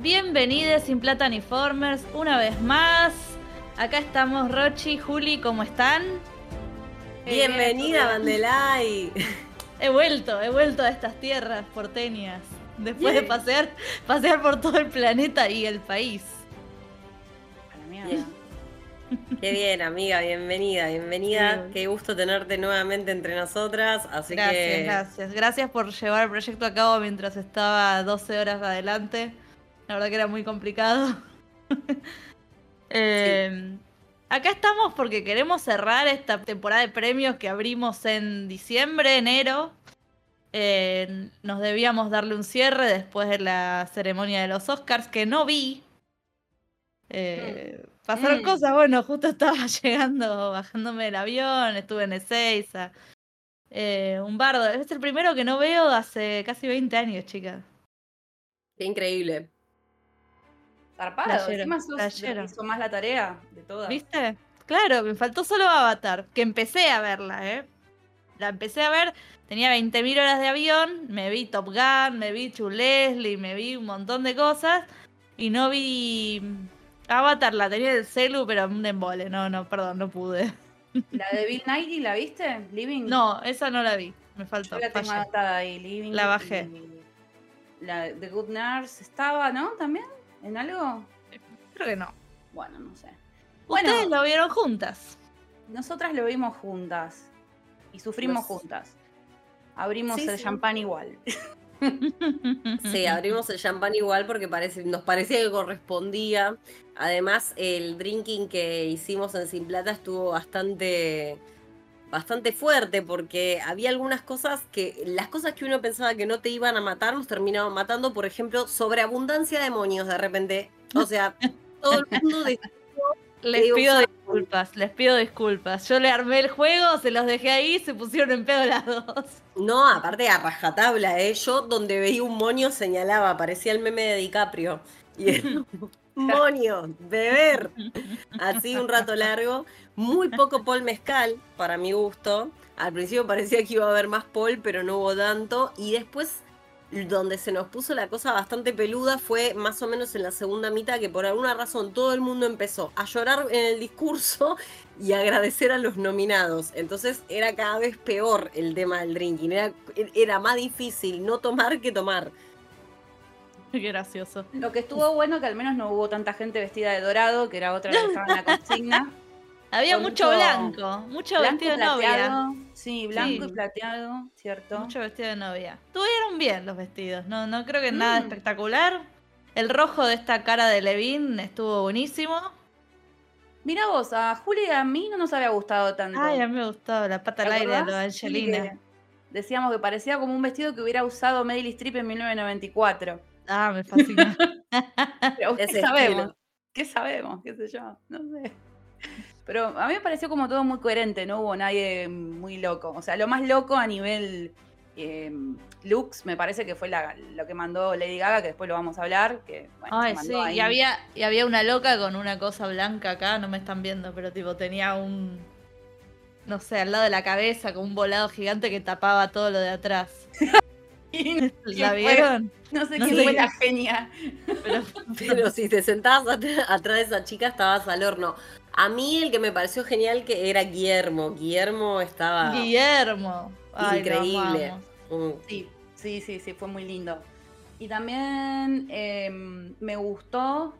Bienvenidos Sin Plata ni Formers, una vez más. Acá estamos Rochi, Juli, ¿cómo están? Bienvenida, Vandelay. He vuelto a estas tierras porteñas. Después de pasear por todo el planeta y el país. A la mierda. Qué bien, amiga, bienvenida. Sí. Qué gusto tenerte nuevamente entre nosotras. Así Gracias por llevar el proyecto a cabo mientras estaba 12 horas adelante. La verdad que era muy complicado. Acá estamos porque queremos cerrar esta temporada de premios que abrimos en diciembre, enero. Nos debíamos darle un cierre después de la ceremonia de los Oscars, que no vi. Pasaron cosas, bueno, justo estaba bajándome del avión, estuve en Ezeiza. Un bardo. Es el primero que no veo hace casi 20 años, chicas. Qué increíble. Zarpado, encima sos la que hizo más la tarea de todas. ¿Viste? Claro, me faltó solo Avatar, que empecé a verla, La empecé a ver, tenía 20.000 horas de avión, me vi Top Gun, me vi True Leslie, me vi un montón de cosas, y no vi Avatar, la tenía en el celu, pero un embole, perdón, no pude. ¿La de Bill Nighy la viste? Living. No, esa no la vi, me faltó. Yo la tengo anotada ahí, Living. La bajé. La de Good Nurse estaba, ¿no? ¿También? ¿En algo? Creo que no. Bueno, no sé. Ustedes lo vieron juntas. Nosotras lo vimos juntas. Y sufrimos juntas. Abrimos el champán igual. Sí, abrimos el champán igual porque nos parecía que correspondía. Además, el drinking que hicimos en Sin Plata estuvo bastante fuerte porque había algunas cosas las cosas que uno pensaba que no te iban a matar nos terminaban matando. Por ejemplo, sobreabundancia de demonios de repente. O sea, todo el mundo Les pido disculpas. Yo le armé el juego, se los dejé ahí, se pusieron en pedo las dos. No, aparte a rajatabla, Yo donde veía un moño señalaba, parecía el meme de DiCaprio. Y era moño, beber. Así un rato largo. Muy poco Paul Mezcal, para mi gusto. Al principio parecía que iba a haber más Paul, pero no hubo tanto. Y después, donde se nos puso la cosa bastante peluda, fue más o menos en la segunda mitad, que por alguna razón todo el mundo empezó a llorar en el discurso y a agradecer a los nominados. Entonces era cada vez peor el tema del drinking. Era más difícil no tomar que tomar. Qué gracioso. Lo que estuvo bueno que al menos no hubo tanta gente vestida de dorado, que era otra que estaba en la consigna. Había mucho blanco, mucho vestido de novia. Sí, blanco y plateado, ¿cierto? Mucho vestido de novia. Estuvieron bien los vestidos, no creo que nada espectacular. El rojo de esta cara de Levin estuvo buenísimo. Mira vos, a Juli y a mí no nos había gustado tanto. Ay, a mí me gustó la pata al aire de lo de Angelina. Sí, decíamos que parecía como un vestido que hubiera usado Meryl Streep en 1994. Ah, me fascina. Pero ¿qué sabemos? ¿Qué sabemos? ¿Qué sé yo? No sé. Pero a mí me pareció como todo muy coherente, no hubo nadie muy loco. O sea, lo más loco a nivel looks me parece que fue lo que mandó Lady Gaga, que después lo vamos a hablar. Que, bueno, ay, sí, y había una loca con una cosa blanca acá, no me están viendo, pero tipo tenía no sé, al lado de la cabeza, con un volado gigante que tapaba todo lo de atrás. ¿La vieron? No sé quién fue la genia. Pero si te sentabas atrás de esa chica, estabas al horno. A mí el que me pareció genial que era Guillermo. Guillermo estaba... Ay, increíble. Sí, fue muy lindo. Y también me gustó,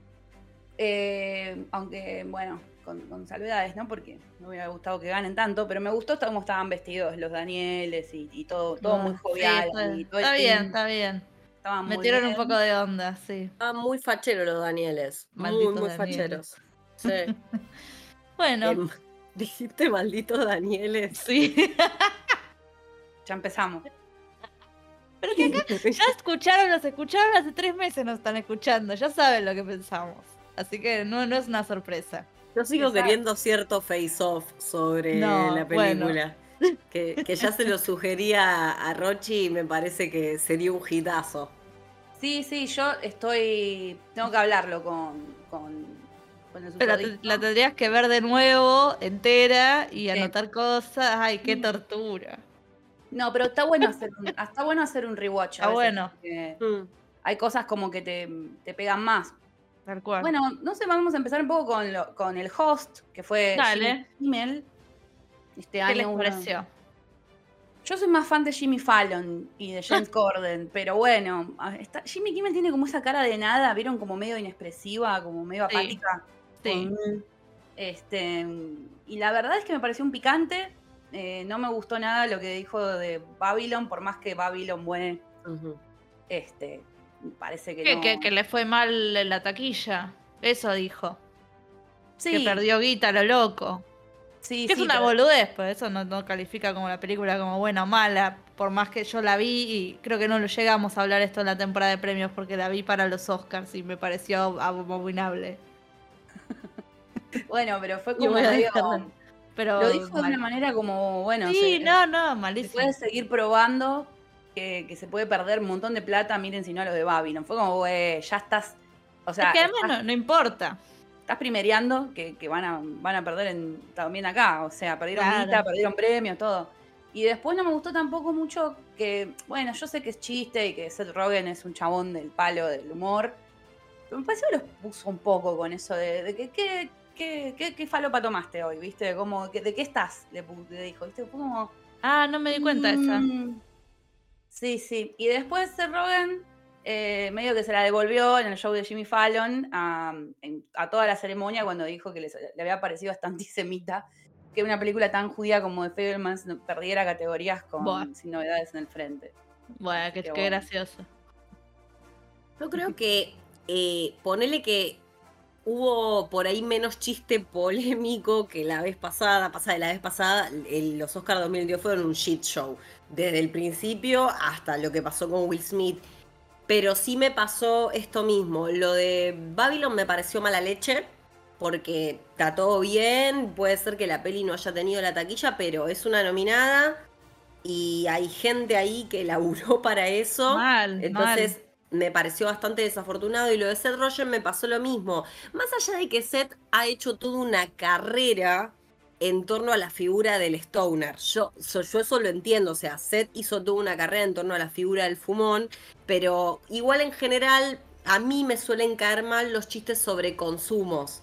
aunque, bueno, con salvedades, ¿no? Porque me hubiera gustado que ganen tanto, pero me gustó cómo estaban vestidos los Danieles y todo muy jovial. Sí, está bien. Metieron un poco de onda, sí. Estaban muy facheros los Danieles. Muy facheros. Sí. Bueno. ¿Dijiste malditos Danieles? Sí. Ya empezamos. Pero que acá ya nos escucharon hace 3 meses, nos están escuchando, ya saben lo que pensamos. Así que no es una sorpresa. Yo sigo queriendo cierto face-off sobre la película. Bueno. Que ya se lo sugería a Rochi y me parece que sería un hitazo. Sí, yo tengo que hablarlo con el Pero la tendrías que ver de nuevo, entera, y anotar cosas. Ay, qué tortura. No, pero está bueno hacer un rewatch. Está bueno. hay cosas como que te pegan más. Tal cual. Bueno, no sé, vamos a empezar un poco con el host, que fue Dale. Jimmy Kimmel. Este ¿Qué les año pareció? Yo soy más fan de Jimmy Fallon y de James Corden, pero bueno, Jimmy Kimmel tiene como esa cara de nada, ¿vieron? Como medio inexpresiva, como medio Sí, apática. sí. Y la verdad es que me pareció un picante. No me gustó nada lo que dijo de Babylon, por más que Babylon, bueno, parece que no. Que le fue mal en la taquilla. Eso dijo. Sí, Que perdió guita, lo loco. sí, Que es sí, una pero- boludez, pues eso no califica como la película como buena o mala, por más que yo la vi y creo que no lo llegamos a hablar esto en la temporada de premios porque la vi para los Oscars y me pareció abominable. Bueno, pero fue Y como voy a medio. dejarla. Pero Lo dijo de mal. una manera como, bueno, Sí, no, se malísimo. puede seguir probando que se puede perder un montón de plata, miren si no lo de Babylon. Fue como, güey, ya estás. O sea, Es que además no importa. estás primereando que van a perder también acá. O sea, perdieron Claro. guita, perdieron premios, todo. Y después no me gustó tampoco mucho que, bueno, yo sé que es chiste y que Seth Rogen es un chabón del palo del humor. Pero me pareció que los puso un poco con eso de que ¿qué falopa tomaste hoy? ¿Viste? Como, ¿de qué estás? Le dijo, ¿viste? Fue como. Ah, no me di cuenta de esa. Sí, sí. Y después Seth Rogen medio que se la devolvió en el show de Jimmy Fallon a toda la ceremonia cuando dijo que le había parecido hasta antisemita que una película tan judía como The Fabelmans perdiera categorías sin novedades en el frente. Bueno, qué gracioso. Yo creo que ponele que hubo por ahí menos chiste polémico que la vez pasada. Los Oscars 2022 fueron un shit show. Desde el principio hasta lo que pasó con Will Smith. Pero sí me pasó esto mismo. Lo de Babylon me pareció mala leche. Porque está todo bien. Puede ser que la peli no haya tenido la taquilla, pero es una nominada. Y hay gente ahí que laburó para eso. Entonces me pareció bastante desafortunado. Y lo de Seth Rogen me pasó lo mismo. Más allá de que Seth ha hecho toda una carrera en torno a la figura del stoner. Yo eso lo entiendo. O sea, Seth hizo toda una carrera en torno a la figura del fumón. Pero igual en general a mí me suelen caer mal los chistes sobre consumos.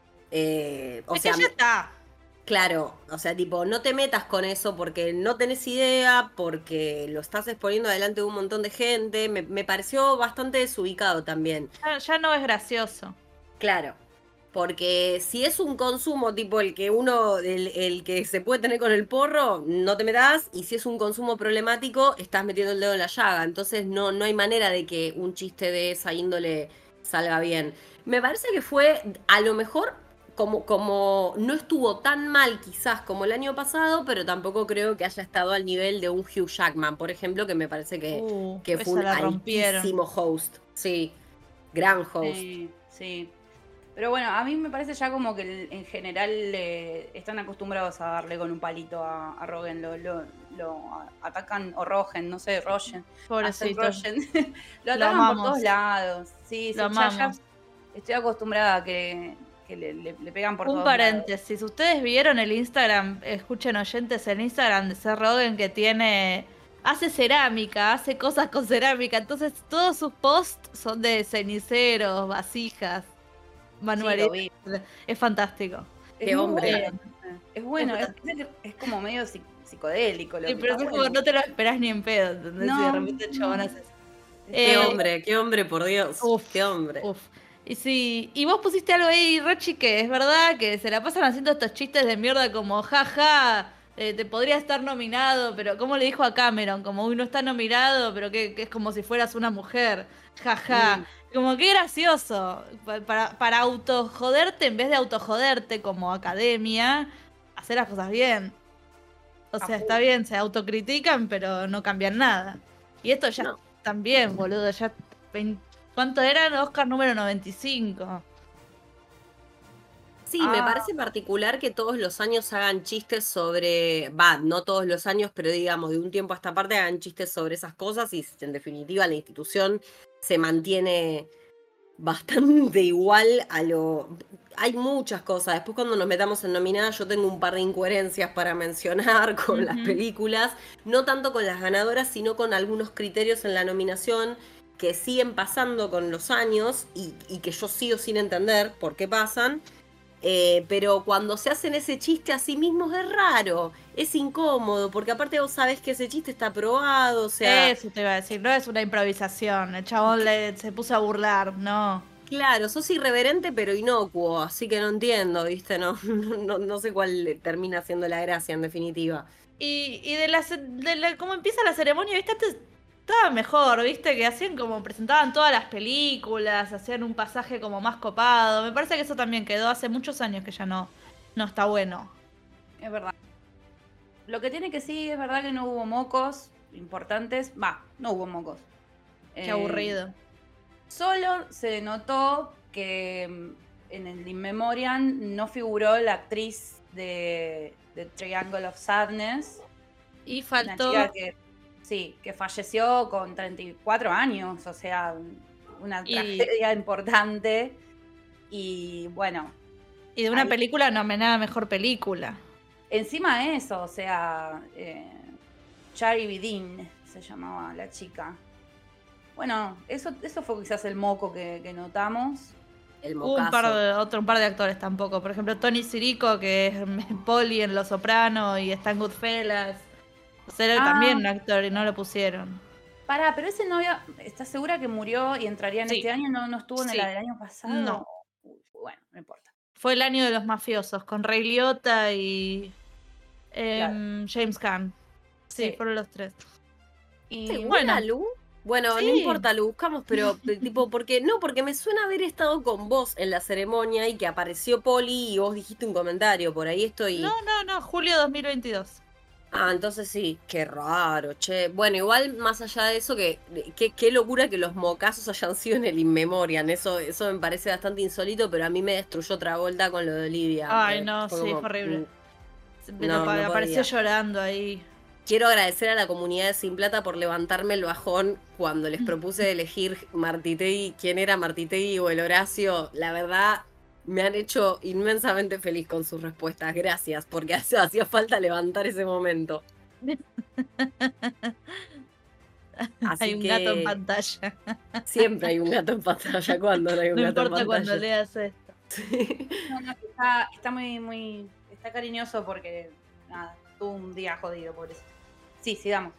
Ya está. Claro, o sea, tipo, no te metas con eso porque no tenés idea, porque lo estás exponiendo delante de un montón de gente. Me pareció bastante desubicado también. Ya no es gracioso. Claro, porque si es un consumo tipo el que se puede tener con el porro, no te metas. Y si es un consumo problemático, estás metiendo el dedo en la llaga. Entonces no hay manera de que un chiste de esa índole salga bien. Me parece que fue, a lo mejor, como no estuvo tan mal quizás como el año pasado, pero tampoco creo que haya estado al nivel de un Hugh Jackman, por ejemplo, que me parece que fue un altísimo host. Sí, gran host. Sí. Pero bueno, a mí me parece ya como que en general están acostumbrados a darle con un palito a Rogen, lo atacan, o Rogen, no sé, Rogen. Pobrecito. Lo atacan por todos lados. Sí, ya estoy acostumbrada a que le pegan por todos lados. Un paréntesis, ustedes vieron el Instagram, escuchen oyentes, el Instagram de Seth Rogen que hace cerámica, hace cosas con cerámica, entonces todos sus posts son de ceniceros, vasijas, manualidades. Sí, es fantástico. Qué hombre. Es bueno, es como medio psicodélico. Sí, pero es como no te lo esperás ni en pedo, ¿entendés? No, y de repente el chabón hace eso. Qué hombre, por Dios. Qué hombre. Y sí, y vos pusiste algo ahí, Rochi, que es verdad que se la pasan haciendo estos chistes de mierda como jaja, te podría estar nominado, pero ¿cómo le dijo a Cameron? Como uy, no está nominado, pero que es como si fueras una mujer, jaja. Como qué gracioso, para autojoderte en vez de autojoderte como academia, hacer las cosas bien. O sea, está bien, se autocritican, pero no cambian nada. Y esto ya también, boludo, ya... ¿Cuánto eran? Oscar número 95. Sí, me parece particular que todos los años hagan chistes sobre... no todos los años, pero digamos, de un tiempo a esta parte hagan chistes sobre esas cosas y en definitiva la institución se mantiene bastante igual a lo... Hay muchas cosas. Después cuando nos metamos en nominadas yo tengo un par de incoherencias para mencionar con las películas. No tanto con las ganadoras, sino con algunos criterios en la nominación que siguen pasando con los años y que yo sigo sin entender por qué pasan. Pero cuando se hacen ese chiste a sí mismos es raro, es incómodo, porque aparte vos sabés que ese chiste está probado, o sea... Eso te iba a decir, no es una improvisación, el chabón se puso a burlar, no. Claro, sos irreverente pero inocuo, así que no entiendo, ¿viste? No, no sé cuál termina siendo la gracia en definitiva. Y cómo empieza la ceremonia, ¿viste? Antes estaba mejor, ¿viste? Que hacían como presentaban todas las películas, hacían un pasaje como más copado. Me parece que eso también quedó hace muchos años que ya no está bueno. Es verdad. Lo que tiene que sí, es verdad que no hubo mocos importantes. No hubo mocos. Qué aburrido. Solo se notó que en el In Memoriam no figuró la actriz de Triangle of Sadness. Y faltó... Una chica que falleció con 34 años, o sea, una tragedia importante. Y bueno. Y de una película nominada a mejor película. Encima de eso, o sea, Chari Bidin se llamaba la chica. Bueno, eso fue quizás el moco que notamos. El mocazo. Un par de actores tampoco. Por ejemplo, Tony Sirico, que es Polly en Los Soprano y está en Goodfellas. O sea, era también un actor y no lo pusieron. Pero ese novio, ¿estás segura que murió y entraría en este año? ¿No estuvo en la del año pasado? No. Bueno, no importa. Fue el año de los mafiosos, con Ray Liotta y James Caan. Sí, fueron los tres. Y bueno, Lu? Bueno, no importa, lo buscamos, pero tipo, porque me suena haber estado con vos en la ceremonia y que apareció Poli y vos dijiste un comentario, por ahí estoy. No, julio 2022. Entonces sí, qué raro, che. Bueno, igual más allá de eso, qué locura que los mocazos hayan sido en el In Memoriam. Eso me parece bastante insólito, pero a mí me destruyó otra vuelta con lo de Olivia. Ay, no, sí, fue horrible. Me apareció llorando ahí. Quiero agradecer a la comunidad de Sin Plata por levantarme el bajón cuando les propuse elegir Martitegui, quién era Martitegui o el Horacio. La verdad, me han hecho inmensamente feliz con sus respuestas. Gracias, porque hacía falta levantar ese momento. Hay un gato en pantalla. Siempre hay un gato en pantalla. ¿Cuándo no hay un gato en pantalla? No importa cuando leas esto. Sí. No, está muy está cariñoso porque nada, tuvo un día jodido por eso. Sí, sigamos.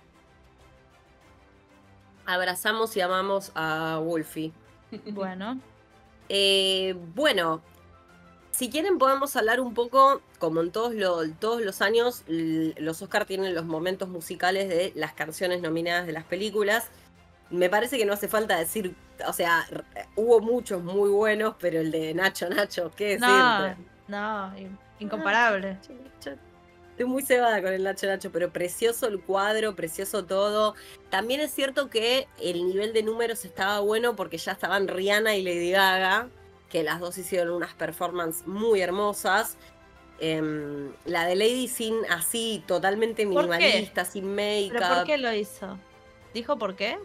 Abrazamos y amamos a Wolfie. Bueno. Bueno, si quieren podemos hablar un poco, como en todos los años, los Oscar tienen los momentos musicales de las canciones nominadas de las películas. Me parece que no hace falta decir, o sea, hubo muchos muy buenos, pero el de Nacho, ¿qué decirte? No, incomparable. Estoy muy cebada con el Nacho, pero precioso el cuadro, precioso todo. También es cierto que el nivel de números estaba bueno porque ya estaban Rihanna y Lady Gaga, que las dos hicieron unas performances muy hermosas. La de Lady así, totalmente minimalista, sin make-up. ¿Pero por qué lo hizo? ¿Dijo por qué?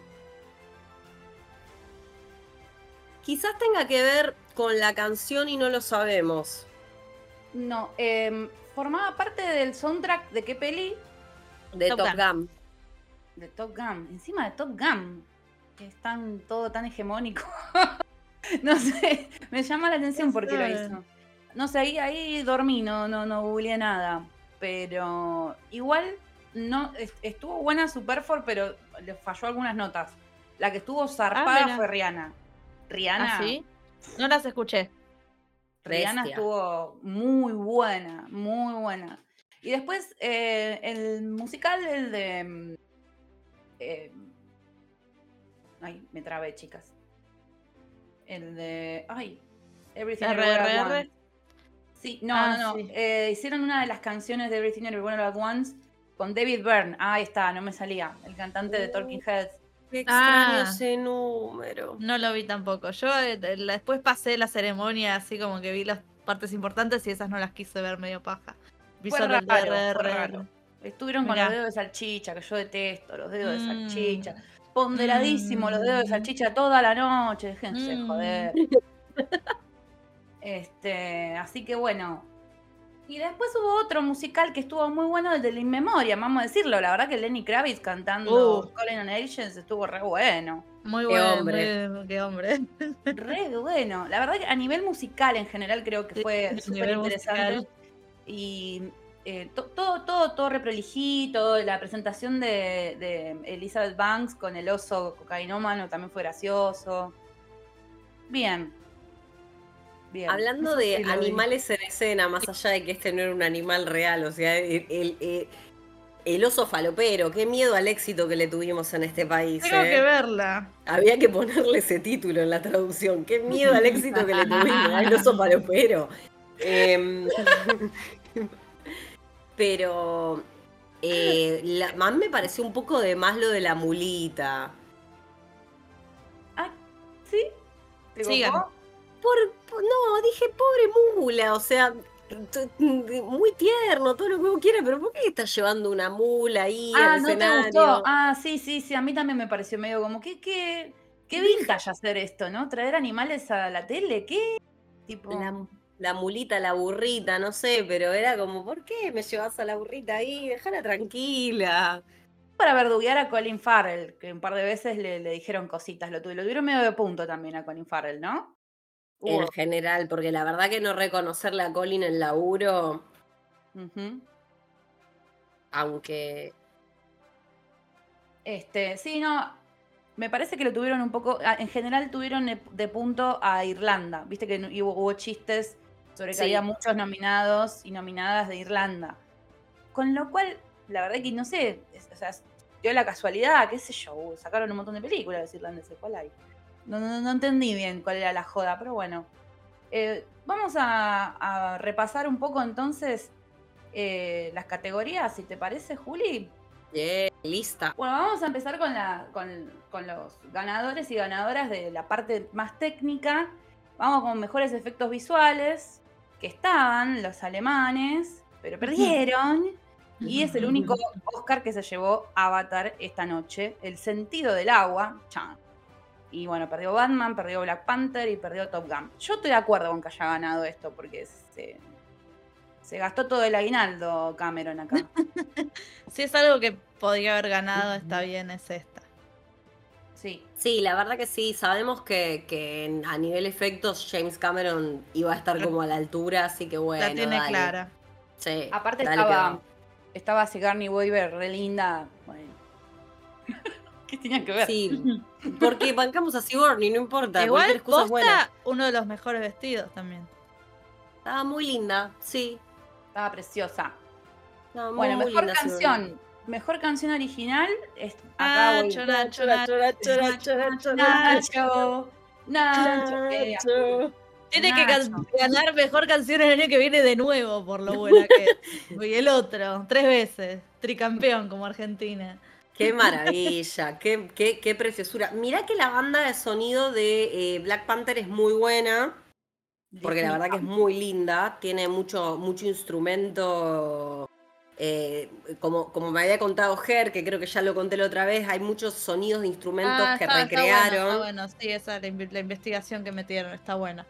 Quizás tenga que ver con la canción y no lo sabemos. No, formaba parte del soundtrack de qué peli? De Top Gun. De Top Gun. Encima de Top Gun, que es todo tan hegemónico. No sé, me llama la atención por qué lo hizo. No sé, ahí dormí, no googleé nada. Pero igual no estuvo buena su perform, pero le falló algunas notas. La que estuvo zarpada fue Rihanna. Rihanna. ¿Sí? No las escuché. Rihanna estuvo muy buena, muy buena. Y después el musical, el de... me trabé, chicas. El de... Everything Everywhere at Once. Sí, no. Sí. Hicieron una de las canciones de Everything Everywhere at Once con David Byrne. Ahí está, no me salía. El cantante de Talking Heads. Qué extraño ese número. No lo vi tampoco. Yo después pasé la ceremonia así como que vi las partes importantes y esas no las quise ver, medio paja. Vi solo el raro. Estuvieron con los dedos de salchicha, que yo detesto los dedos de salchicha. Ponderadísimo los dedos de salchicha toda la noche. Déjense joder. Así que bueno, Y después hubo otro musical que estuvo muy bueno, el de In Memoriam, vamos a decirlo. La verdad que Lenny Kravitz cantando Calling on Agents estuvo re bueno. Muy Qué bueno, hombre. qué hombre. Re bueno. La verdad que a nivel musical en general creo que fue súper interesante. Musical. Y todo re prolijito. La presentación de Elizabeth Banks con el oso cocainómano también fue gracioso. Bien. Hablando de animales en escena, más allá de que este no era un animal real, o sea, el oso falopero, qué miedo al éxito que le tuvimos en este país. Tengo que verla. Había que ponerle ese título en la traducción, qué miedo al éxito que le tuvimos al oso falopero. Pero más me pareció un poco de más lo de la mulita. Ah, ¿sí? Sigan. No, dije pobre mula, o sea, muy tierno, todo lo que uno quiera, pero ¿por qué estás llevando una mula ahí al ¿no escenario? te gustó? Ah, sí, a mí también me pareció medio como, qué vintage hacer esto, ¿no? Traer animales a la tele, ¿qué? Tipo... La mulita, la burrita, no sé, pero era como, ¿por qué me llevas a la burrita ahí? Déjala tranquila. Para verduguear a Colin Farrell, que un par de veces le dijeron cositas, lo tuvieron medio de punto también a Colin Farrell, ¿no? En general, porque la verdad que no reconocerle a Colin el laburo, aunque... Sí, no, me parece que lo tuvieron un poco, en general tuvieron de punto a Irlanda, viste que hubo chistes sobre que había muchos nominados y nominadas de Irlanda, con lo cual, la verdad que no sé, o sea, dio la casualidad, qué sé yo, sacaron un montón de películas de irlandeses, ¿cuál hay? No entendí bien cuál era la joda, pero bueno. Vamos a repasar un poco entonces las categorías, si te parece, Juli. Lista. Bueno, vamos a empezar con los ganadores y ganadoras de la parte más técnica. Vamos con mejores efectos visuales, que estaban los alemanes, pero perdieron. Y es el único Oscar que se llevó Avatar esta noche, El sentido del agua. Chan. Y bueno, perdió Batman, perdió Black Panther y perdió Top Gun. Yo estoy de acuerdo con que haya ganado esto, porque se gastó todo el aguinaldo Cameron acá. Si es algo que podría haber ganado, está bien, es esta. Sí, la verdad que sí. Sabemos que a nivel efectos James Cameron iba a estar como a la altura, así que bueno, la tiene clara. Sí. Aparte estaba Sigourney Weaver re linda. Bueno. ¿Qué tenía que ver? Sí, porque bancamos a Sigourney, no importa. Igual posta uno de los mejores vestidos también. Estaba muy linda, sí. Estaba preciosa. Bueno, mejor canción. Mejor canción original es Nacho. Tiene que ganar mejor canción el año que viene de nuevo, por lo buena que es. Y el otro, 3 veces, tricampeón como Argentina. Qué maravilla, qué preciosura. Mirá que la banda de sonido de Black Panther es muy buena, porque la verdad que es muy linda, tiene mucho instrumento, como me había contado Ger, que creo que ya lo conté la otra vez, hay muchos sonidos de instrumentos que recrearon. Está bueno, sí, esa la investigación que metieron, está buena.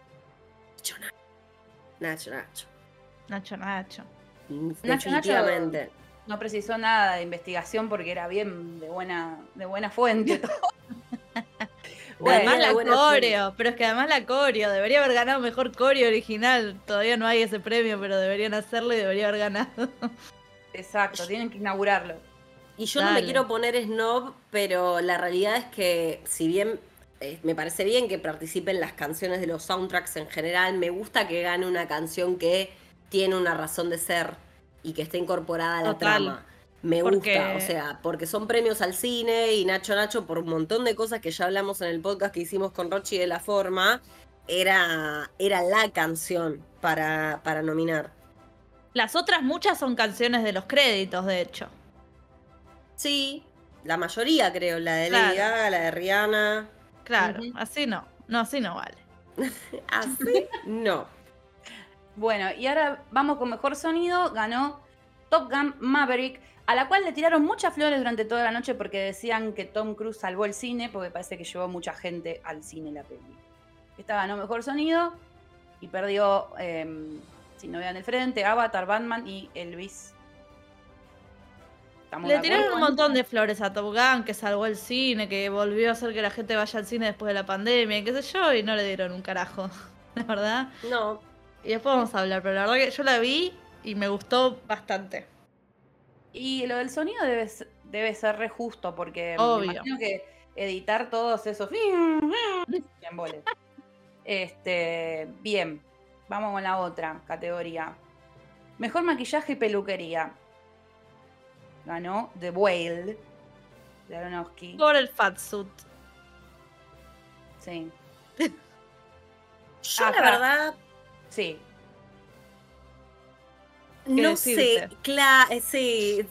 Nacho. Definitivamente. No precisó nada de investigación porque era bien de buena fuente. Además la coreo, pero es que además la coreo, debería haber ganado mejor coreo original. Todavía no hay ese premio, pero deberían hacerlo y debería haber ganado. Exacto, tienen que inaugurarlo. Y yo no me quiero poner snob, pero la realidad es que si bien me parece bien que participen las canciones de los soundtracks en general, me gusta que gane una canción que tiene una razón de ser y que esté incorporada a la trama. Me gusta, o sea, porque son premios al cine y Nacho, por un montón de cosas que ya hablamos en el podcast que hicimos con Rochi de La Forma, era la canción para nominar. Las otras muchas son canciones de los créditos, de hecho. Sí, la mayoría creo, la de Lady Gaga, la de Rihanna. Claro, así no vale. Así no. Bueno, y ahora vamos con mejor sonido. Ganó Top Gun Maverick, a la cual le tiraron muchas flores durante toda la noche porque decían que Tom Cruise salvó el cine, porque parece que llevó mucha gente al cine la peli. Esta ganó mejor sonido y perdió Sin Novedad en el Frente, Avatar, Batman y Elvis. Le tiraron un montón de flores a Top Gun, que salvó el cine, que volvió a hacer que la gente vaya al cine después de la pandemia, y qué sé yo, y no le dieron un carajo, la verdad. No. Y después vamos a hablar, pero la verdad que yo la vi y me gustó bastante. Y lo del sonido debe ser re justo, porque Obvio. me imagino que editar todos esos... Bien, bien, vamos con la otra categoría. Mejor maquillaje y peluquería. Ganó The Whale de Aronofsky. Por el fatsuit. Sí. Yo la verdad... Sí. No sé, sí,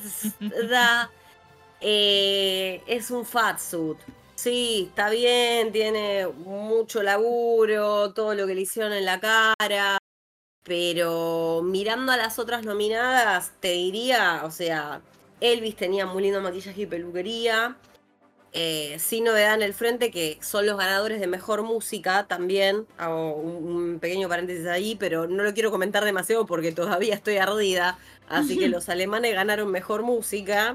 es un fatsuit. Sí, está bien, tiene mucho laburo, todo lo que le hicieron en la cara, pero mirando a las otras nominadas, te diría, o sea, Elvis tenía muy lindo maquillaje y peluquería, Sin Novedad en el Frente, que son los ganadores de mejor música también, hago un pequeño paréntesis ahí, pero no lo quiero comentar demasiado porque todavía estoy ardida, así que los alemanes ganaron mejor música.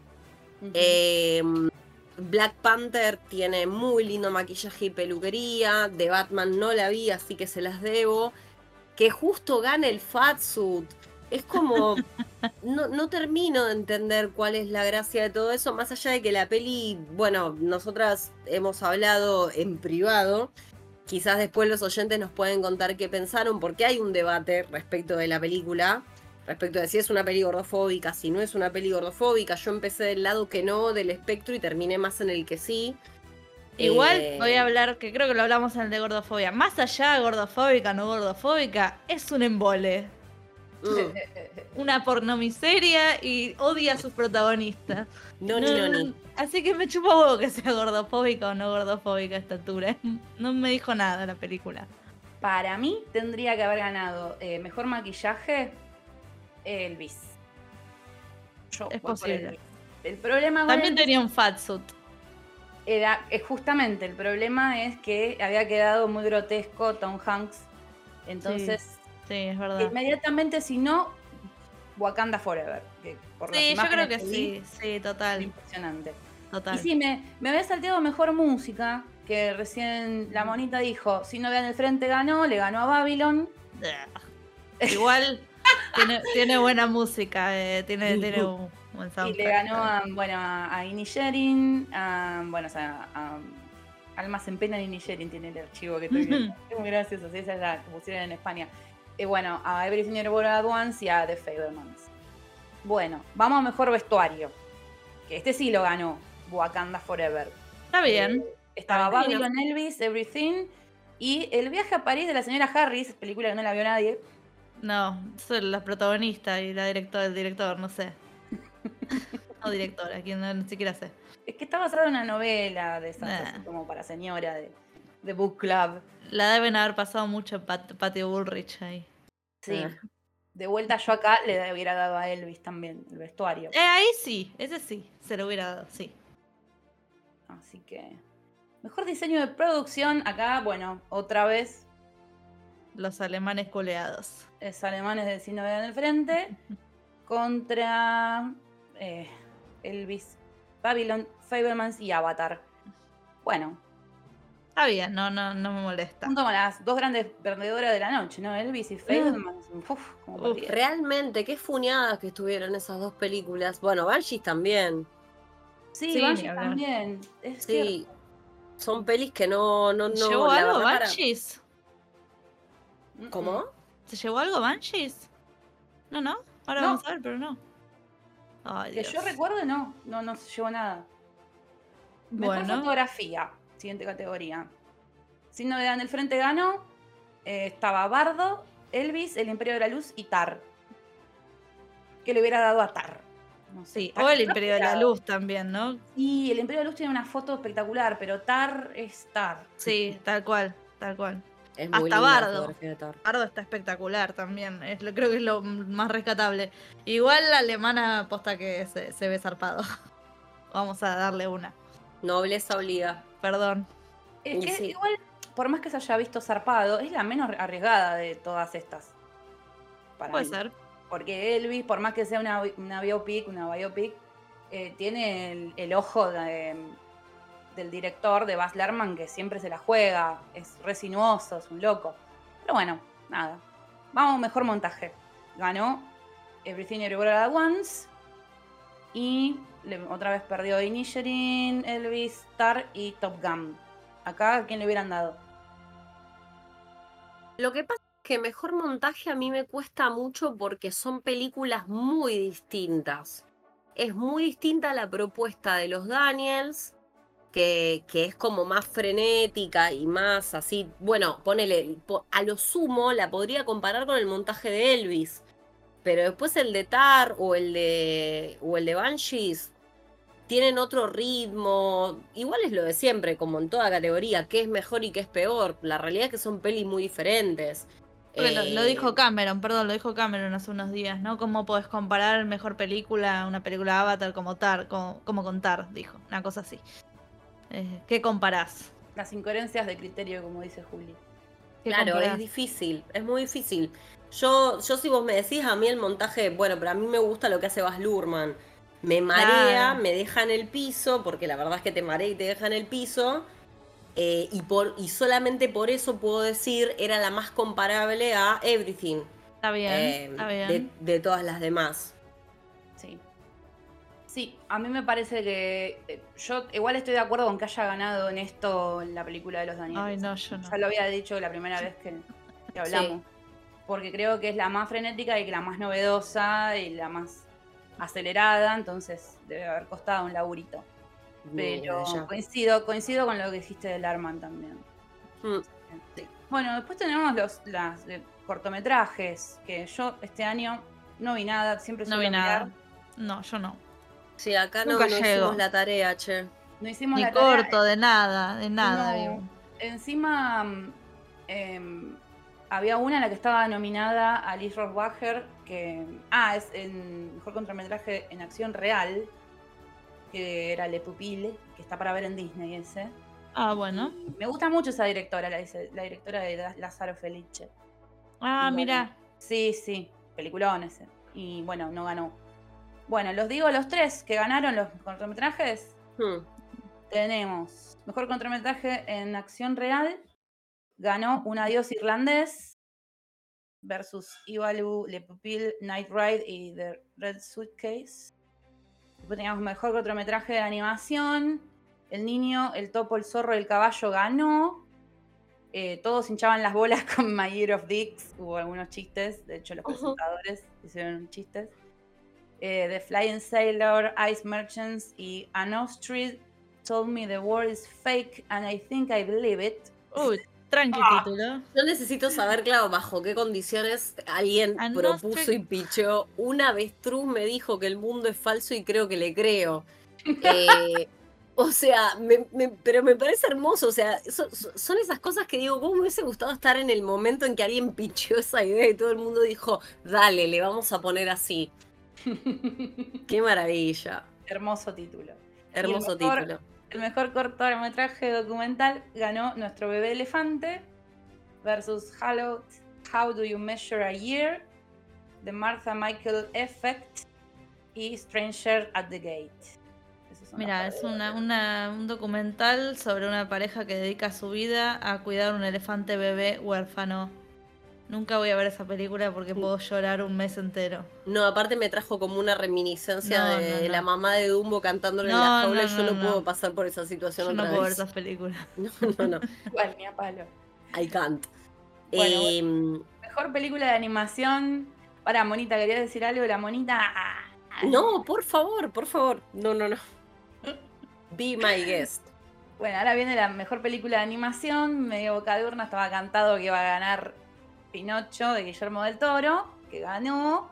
Black Panther tiene muy lindo maquillaje y peluquería, de Batman no la vi, así que se las debo. Que justo gane el fatsuit, es como... No termino de entender cuál es la gracia de todo eso, más allá de que la peli, bueno, nosotras hemos hablado en privado, quizás después los oyentes nos pueden contar qué pensaron, porque hay un debate respecto de la película, respecto de si es una peli gordofóbica, si no es una peli gordofóbica. Yo empecé del lado que no, del espectro, y terminé más en el que sí. Igual voy a hablar, que creo que lo hablamos en el de gordofobia. Más allá de gordofóbica, no gordofóbica, es un embole. Una pornomiseria y odia a sus protagonistas. No. Así que me chupa huevo que sea gordofóbica o no gordofóbica a esta altura. No me dijo nada la película. Para mí tendría que haber ganado mejor maquillaje Elvis. Es posible. El problema con también Elvis tenía un fatsuit. Justamente el problema es que había quedado muy grotesco Tom Hanks. Entonces, sí, es verdad. Inmediatamente, si no, Wakanda Forever. Que por sí, yo creo que sí, total. Impresionante. Total. Y sí, me había salteado mejor música, que recién la monita dijo, Si Novedad en el Frente ganó, le ganó a Babylon. Igual tiene buena música, tiene un buen soundtrack. Y le ganó a Inisherin, a Almas en Pena de Inisherin, tiene el archivo que estoy viendo. Es muy gracioso, esa es la que pusieron en España. A Everything Everywhere at Once y a The Fabelmans. Bueno, vamos a mejor vestuario. Que este sí lo ganó, Wakanda Forever. Está bien. Estaba Babylon, Elvis, Everything y El viaje a París de la señora Harris, película que no la vio nadie. No, soy la protagonista y el director, no sé. No directora, quien no, ni siquiera sé. Es que está basada en una novela de esas, así como para señora de Book Club. La deben haber pasado mucho en Patio Bullrich ahí. Sí. De vuelta yo acá le hubiera dado a Elvis también el vestuario. Ahí sí, ese sí, se lo hubiera dado, sí. Así que... Mejor diseño de producción, acá, otra vez. Los alemanes coleados. Es alemanes de Sin Novedad en el Frente. Contra Elvis, Babylon, Fabelmans y Avatar. Bueno. Está bien, no me molesta. Junto con las dos grandes perdedoras de la noche, ¿no? Elvis y Fabelmans. Realmente, qué fuñadas que estuvieron esas dos películas. Bueno, Banshees también. Sí, Banshees también. Es sí, son pelis que no. ¿Se llevó algo Banshees? ¿Cómo? ¿Se llevó algo Banshees? No. Ahora vamos a ver, pero no. Ay, que Dios. yo recuerdo, no se llevó nada. Mejor fotografía, siguiente categoría. Sin Novedad en el Frente ganó. Estaba Bardo, Elvis, El Imperio de la Luz y Tar. Que le hubiera dado a Tar. No sé, sí, o El Imperio de la Luz también, ¿no? Sí, El Imperio de la Luz tiene una foto espectacular, pero Tar es Tar. Sí, tal cual. Es muy hasta Bardo. Bardo está espectacular también. Creo que es lo más rescatable. Igual la alemana posta que se ve zarpado. Vamos a darle una. Nobleza obliga. Perdón. Es que igual, por más que se haya visto zarpado, es la menos arriesgada de todas estas. Puede ser. Porque Elvis, por más que sea una biopic, tiene el ojo del director, de Baz Luhrmann, que siempre se la juega, es re sinuoso, es un loco. Pero bueno, nada. Vamos, mejor montaje. Ganó Everything Everywhere All At Once. Y otra vez perdió Inisherin, Elvis, Tar y Top Gun. Acá, ¿a quién le hubieran dado? Lo que pasa es que mejor montaje a mí me cuesta mucho porque son películas muy distintas. Es muy distinta la propuesta de los Daniels, que es como más frenética y más así. Bueno, ponele, a lo sumo la podría comparar con el montaje de Elvis. Pero después el de Tar o el de Banshees tienen otro ritmo. Igual es lo de siempre, como en toda categoría, qué es mejor y qué es peor. La realidad es que son pelis muy diferentes. Lo dijo Cameron, lo dijo Cameron hace unos días, ¿no? ¿Cómo podés comparar mejor película, una película de Avatar como Tar, como con Tar, dijo, una cosa así. ¿Qué comparás? Las incoherencias de criterio, como dice Juli. Claro, comparás? es difícil, es muy difícil. Yo si vos me decís, a mí el montaje, bueno, pero a mí me gusta lo que hace Baz Luhrmann. Me marea, Claro. me deja en el piso, porque la verdad es que te marea y te deja en el piso. Y solamente por eso puedo decir, era la más comparable a Everything. Está bien, está bien. De todas las demás. Sí. Sí, a mí me parece que yo igual estoy de acuerdo con que haya ganado en esto la película de los Daniels. Ay, no, yo no. Ya lo había dicho la primera vez que hablamos. Sí. Porque creo que es la más frenética y la más novedosa y la más acelerada, entonces debe haber costado un laburito. Pero coincido con lo que dijiste de Luhrmann también. Sí. Bueno, después tenemos los cortometrajes, que yo este año no vi nada, siempre suelo mirar. No, yo no. Sí, acá no hicimos la tarea, che. No hicimos ni la corto, tarea. de nada. No. Encima había una en la que estaba nominada Alice Rohrwacher, que es el mejor cortometraje en acción real, que era Le Pupille, que está para ver en Disney ese. Ah, bueno. Y me gusta mucho esa directora, la directora de Lázaro Felice. Ah, mira. Sí, peliculón ese. Y bueno, no ganó. Bueno, los digo los tres que ganaron los cortometrajes. Tenemos mejor cortometraje en acción real. Ganó Un adiós irlandés versus Ivalu, Le Pupille, Night Ride y The Red Suitcase. Después teníamos mejor cortometraje de animación. El niño, el topo, el zorro y el caballo ganó. Todos hinchaban las bolas con My Year of Dicks. Hubo algunos chistes. De hecho, los presentadores hicieron chistes. The Flying Sailor, Ice Merchants y An Ostrich Told Me the World is Fake and I Think I Believe It. Uy, tranqui título. Yo necesito saber, claro, bajo qué condiciones alguien propuso y pichó. Una avestruz me dijo que el mundo es falso y creo que le creo. O sea, pero me parece hermoso. O sea, son esas cosas que digo, ¿cómo me hubiese gustado estar en el momento en que alguien pichó esa idea y todo el mundo dijo, dale, le vamos a poner así? ¡Qué maravilla! Hermoso título. Hermoso título. El mejor cortometraje documental ganó Nuestro bebé elefante versus How Do You Measure a Year, The Martha Michael Effect y Stranger at the Gate. Mira, es un documental sobre una pareja que dedica su vida a cuidar un elefante bebé huérfano. Nunca voy a ver esa película porque puedo llorar un mes entero. No, aparte me trajo como una reminiscencia de la mamá de Dumbo cantándole en la jaula y yo no puedo pasar por esa situación otra vez. No puedo ver esas películas. No. Igual, ni a palo. I can't. Bueno, mejor película de animación. Para, Monita, ¿querías decir algo? La Monita... No, por favor. No. Be my guest. Bueno, ahora viene la mejor película de animación. Medio boca de urna, estaba cantado que iba a ganar Pinocho de Guillermo del Toro, que ganó.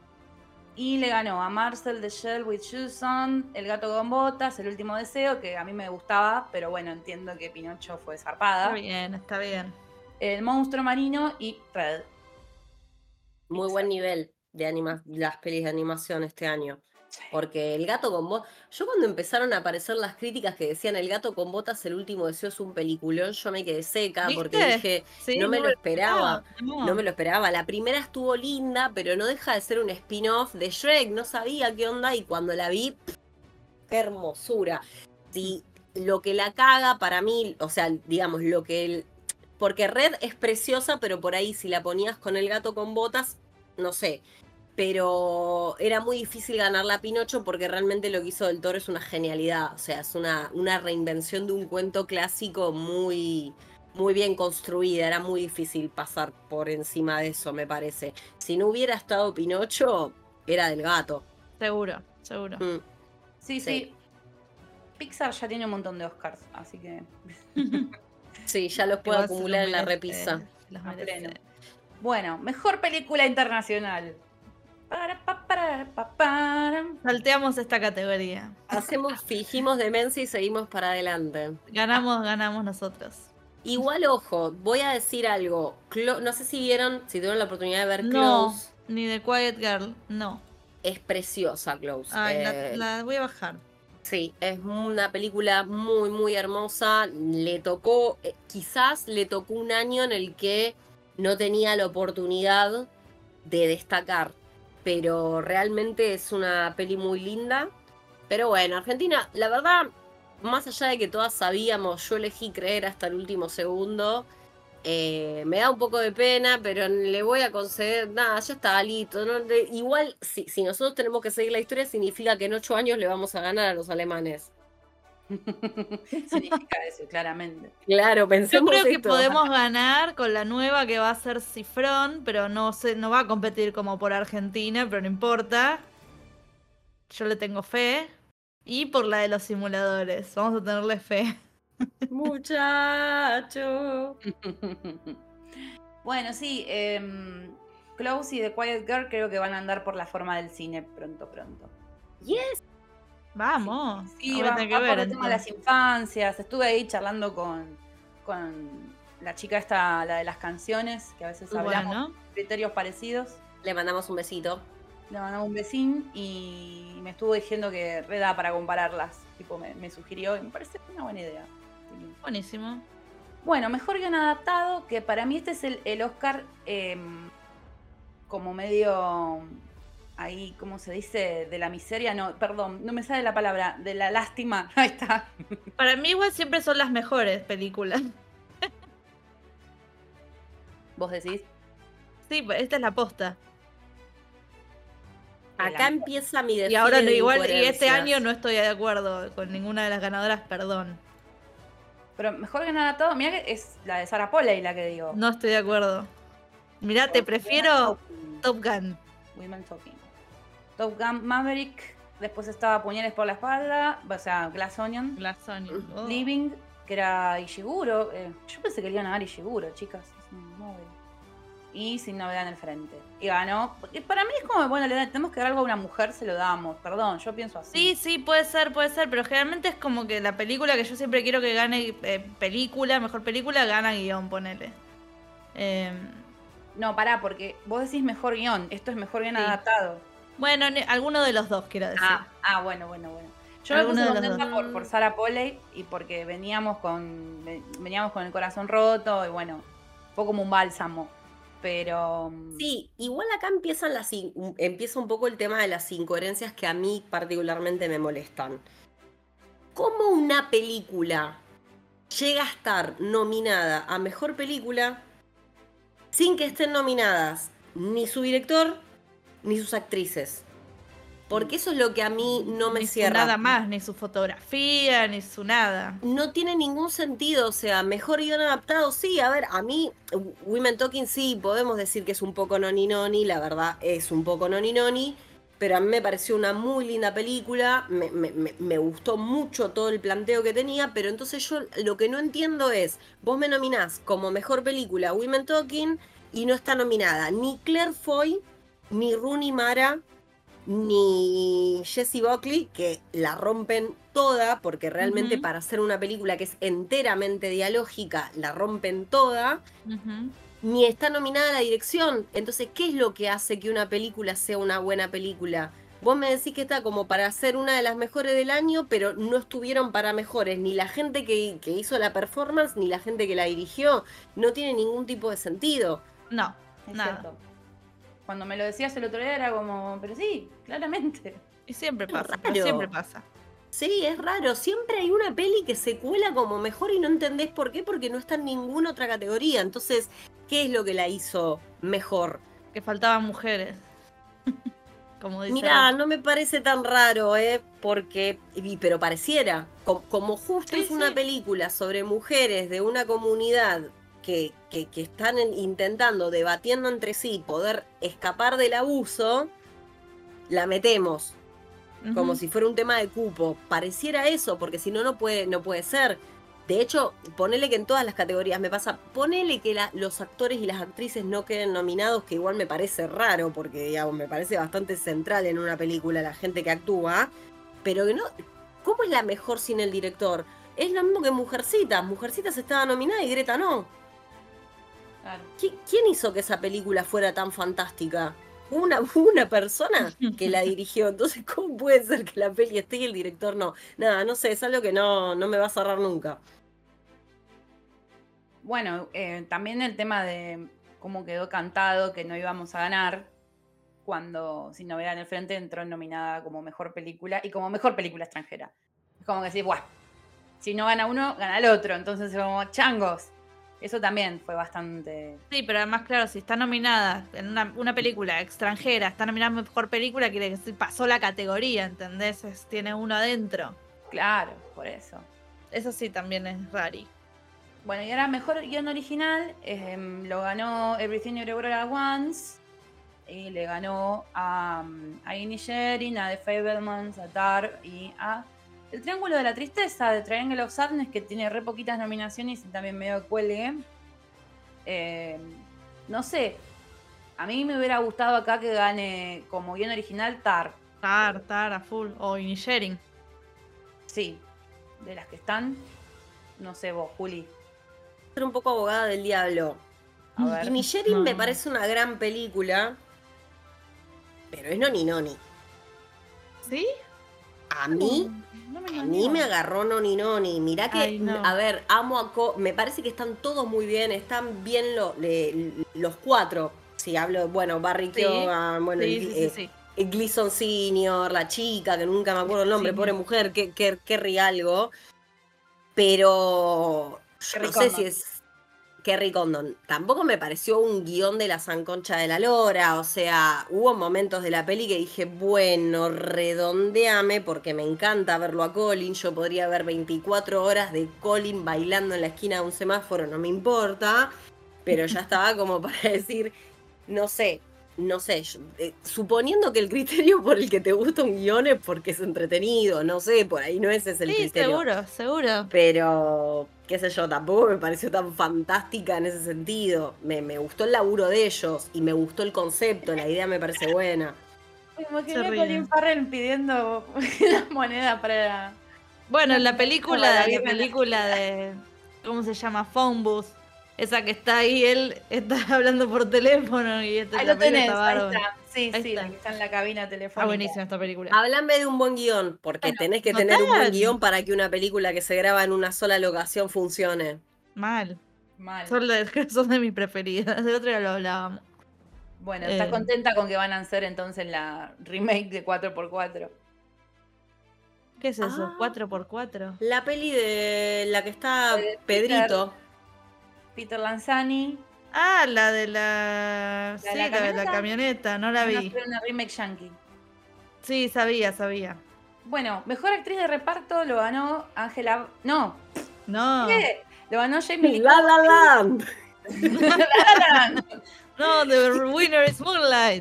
Y le ganó a Marcel the Shell with Shoes On, El gato con botas, El último deseo, que a mí me gustaba, pero bueno, entiendo que Pinocho fue zarpada. Está bien. El monstruo marino y Red. Muy buen nivel de las pelis de animación este año. Porque el gato con botas... Yo cuando empezaron a aparecer las críticas que decían el gato con botas, el último deseo es un peliculón, yo me quedé seca porque ¿Viste? dije, Sí, no me lo esperaba. no. No me lo esperaba. La primera estuvo linda, pero no deja de ser un spin-off de Shrek. No sabía qué onda y cuando la vi, qué hermosura. Si lo que la caga para mí, o sea, digamos, lo que... Porque Red es preciosa, pero por ahí si la ponías con el gato con botas, no sé. Pero era muy difícil ganarla a Pinocho porque realmente lo que hizo Del Toro es una genialidad. O sea, es una reinvención de un cuento clásico muy, muy bien construida. Era muy difícil pasar por encima de eso, me parece. Si no hubiera estado Pinocho, era del gato. Seguro, seguro. Sí. Pixar ya tiene un montón de Oscars, así que... Sí, ya los puedo acumular en la repisa. A pleno. Bueno, mejor película internacional. Salteamos esta categoría. Fingimos demencia y seguimos para adelante. Ganamos nosotros. Igual, ojo, voy a decir algo. No sé si tuvieron la oportunidad de ver No, Close. ni The Quiet Girl, no. Es preciosa, Close. Ay, la voy a bajar. Sí, es una película muy, muy hermosa. Quizás le tocó un año en el que no tenía la oportunidad de destacar. Pero realmente es una peli muy linda. Pero bueno, Argentina, la verdad, más allá de que todas sabíamos, yo elegí creer hasta el último segundo. Me da un poco de pena, pero le voy a conceder, nada, ya está, listo. ¿No? Igual, si nosotros tenemos que seguir la historia, significa que en 8 años le vamos a ganar a los alemanes. Significa eso, claramente. Claro, pensemos Yo creo que esto. podemos ganar con la nueva que va a ser Cifrón, pero no va a competir como por Argentina, pero no importa. Yo le tengo fe. Y por la de los simuladores, vamos a tenerle fe. Muchacho. Bueno, sí, Close y The Quiet Girl creo que van a andar por la forma del cine pronto. Yes. Vamos. Sí, va por el tema de las infancias. Estuve ahí charlando con la chica esta, la de las canciones, que a veces hablamos criterios parecidos. Le mandamos un besito. Le mandamos un besín y me estuvo diciendo que reda para compararlas. Tipo, me sugirió y me parece una buena idea. Buenísimo. Bueno, mejor guión adaptado, que para mí este es el Oscar como medio ahí, ¿cómo se dice? De la miseria, no, perdón, no me sale la palabra, de la lástima. Ahí está. Para mí igual siempre son las mejores películas. ¿Vos decís? Sí, esta es la posta. Acá empieza mi desfile. Y ahora de igual, y este año no estoy de acuerdo con ninguna de las ganadoras, perdón. Pero mejor que nada todo, mirá que es la de Sarah Polley la que digo. No estoy de acuerdo. Mirá, te prefiero Top Gun. Women Talking. Top Gun Maverick, después estaba Puñales por la espalda, o sea, Glass Onion. Glass Onion. Oh. Living, que era Ishiguro. Yo pensé que le iban a dar Ishiguro, chicas. Es un móvil. Y Sin Novedad en el Frente. Y ganó. Porque para mí es como, bueno, tenemos que dar algo a una mujer, se lo damos. Perdón, yo pienso así. Sí, puede ser, pero generalmente es como que la película que yo siempre quiero que gane mejor película, gana guión, ponele. No, pará, porque vos decís mejor guión. Esto es mejor guión adaptado. Bueno, alguno de los dos, quiero decir. Bueno. Yo me puse contenta por Sarah Polley y porque veníamos con el corazón roto y bueno, fue como un bálsamo. Pero... Sí, igual acá empieza un poco el tema de las incoherencias que a mí particularmente me molestan. ¿Cómo una película llega a estar nominada a Mejor Película sin que estén nominadas ni su director ni sus actrices? Porque eso es lo que a mí no me cierra. Nada más, ni su fotografía, ni su nada. No tiene ningún sentido, o sea, mejor guión adaptado, sí, a ver, a mí, Women Talking sí, podemos decir que es un poco noni, la verdad es un poco noni, pero a mí me pareció una muy linda película, me gustó mucho todo el planteo que tenía, pero entonces yo lo que no entiendo es, vos me nominás como mejor película Women Talking y no está nominada ni Claire Foy, ni Rooney Mara, ni Jessie Buckley, que la rompen toda, porque realmente para hacer una película que es enteramente dialógica, la rompen toda, ni está nominada la dirección. Entonces, ¿qué es lo que hace que una película sea una buena película? vos me decís que está como para ser una de las mejores del año, pero no estuvieron para mejores. Ni la gente que hizo la performance, ni la gente que la dirigió. No tiene ningún tipo de sentido. No, Es nada. cierto. Cuando me lo decías el otro día era como, pero sí, claramente. Y siempre pasa, Raro. pero siempre pasa. Sí, es raro. Siempre hay una peli que se cuela como mejor y no entendés por qué, porque no está en ninguna otra categoría. Entonces, ¿qué es lo que la hizo mejor? Que faltaban mujeres. Como dice Mirá, Rocha. no me parece tan raro, porque, pero pareciera, como justo Sí, es una sí. película sobre mujeres de una comunidad que están intentando, debatiendo entre sí, poder escapar del abuso, la metemos. Como Ujú. si fuera un tema de cupo. Pareciera eso, porque si no, no puede ser. De hecho, ponele que en todas las categorías me pasa, ponele que los actores y las actrices no queden nominados, que igual me parece raro, porque digamos, me parece bastante central en una película la gente que actúa, pero que no, ¿cómo es la mejor sin el director? Es lo mismo que Mujercitas. Mujercitas estaba nominada y Greta no. Claro. ¿Quién hizo que esa película fuera tan fantástica? Una persona que la dirigió. Entonces, ¿cómo puede ser que la peli esté y el director no? Nada, no sé, es algo que no me va a cerrar nunca. Bueno, también el tema de cómo quedó cantado que no íbamos a ganar cuando Sin Novedad en el Frente entró nominada como mejor película y como mejor película extranjera. Es como que decís, bueno, si no gana uno, gana el otro. Entonces, como changos. Eso también fue bastante. Sí, pero además, claro, si está nominada en una película extranjera, está nominada a mejor película, quiere decir pasó la categoría, ¿entendés? Tiene uno adentro. Claro, por eso. Eso sí también es rari. Bueno, y ahora mejor guión original lo ganó Everything Everywhere at Once. Y le ganó a Inisherin, a The Fabelmans, a Tar y a El Triángulo de la Tristeza, de Triangle of Sadness, que tiene re poquitas nominaciones y también medio cuelgue. No sé, a mí me hubiera gustado acá que gane como guión original Tar. Tar, a full. O Inisherin. Sí, de las que están, no sé vos, Juli. Ser un poco abogada del diablo. A ver. Inisherin No. me parece una gran película, pero es noni noni. ¿Sí? A mí, No me a engañó. mí me agarró noni noni. Mirá que, Ay, no. a ver, amo a me parece que están todos muy bien, están bien los cuatro. Si hablo, bueno, Barry Sí. Keoghan, bueno, Sí. Gleason Senior, la chica, que nunca me acuerdo el nombre, Sí. pobre mujer, Kerry algo. Pero yo Kerry no sé Condon. si es Kerry Condon. Tampoco me pareció un guión de la Sanconcha de la Lora. O sea, hubo momentos de la peli que dije, bueno, redondeame, porque me encanta verlo a Colin. Yo podría ver 24 horas de Colin bailando en la esquina de un semáforo, no me importa. Pero ya estaba como para decir, no sé, suponiendo que el criterio por el que te gusta un guión es porque es entretenido, no sé, por ahí no ese es el Sí, criterio. seguro. Pero, qué sé yo, tampoco me pareció tan fantástica en ese sentido. Me gustó el laburo de ellos y me gustó el concepto, la idea me parece buena. Me imaginé Se a ríe. Colin Farrell pidiendo la moneda para. Bueno, en la Para película la de. ¿Cómo se llama? Phone Booth. Esa que está ahí, él está hablando por teléfono y Ahí la lo película tenés, está ahí bárbaro. está. Sí, Ahí sí, está. la que está en la cabina telefónica. Está buenísima esta película. Háblame de un buen guión, porque Bueno, tenés que no tener un buen tan. guión para que una película que se graba en una sola locación funcione. Mal. Mal. Son de mis preferidas. El otro día lo hablábamos. Bueno, ¿estás contenta con que van a hacer entonces la remake de 4x4? ¿Qué es eso? Ah. 4x4. La peli de la que está De Pedrito. Peter Lanzani. Ah, la de la. ¿La de Sí, la la de la camioneta? camioneta, no la Van a vi. hacer una remake yankee. Sí, sabía. Bueno, mejor actriz de reparto lo ganó Ángela. No, No. ¿qué? Lo ganó Jamie Lee La La Land. Curtis. No, the winner is Moonlight.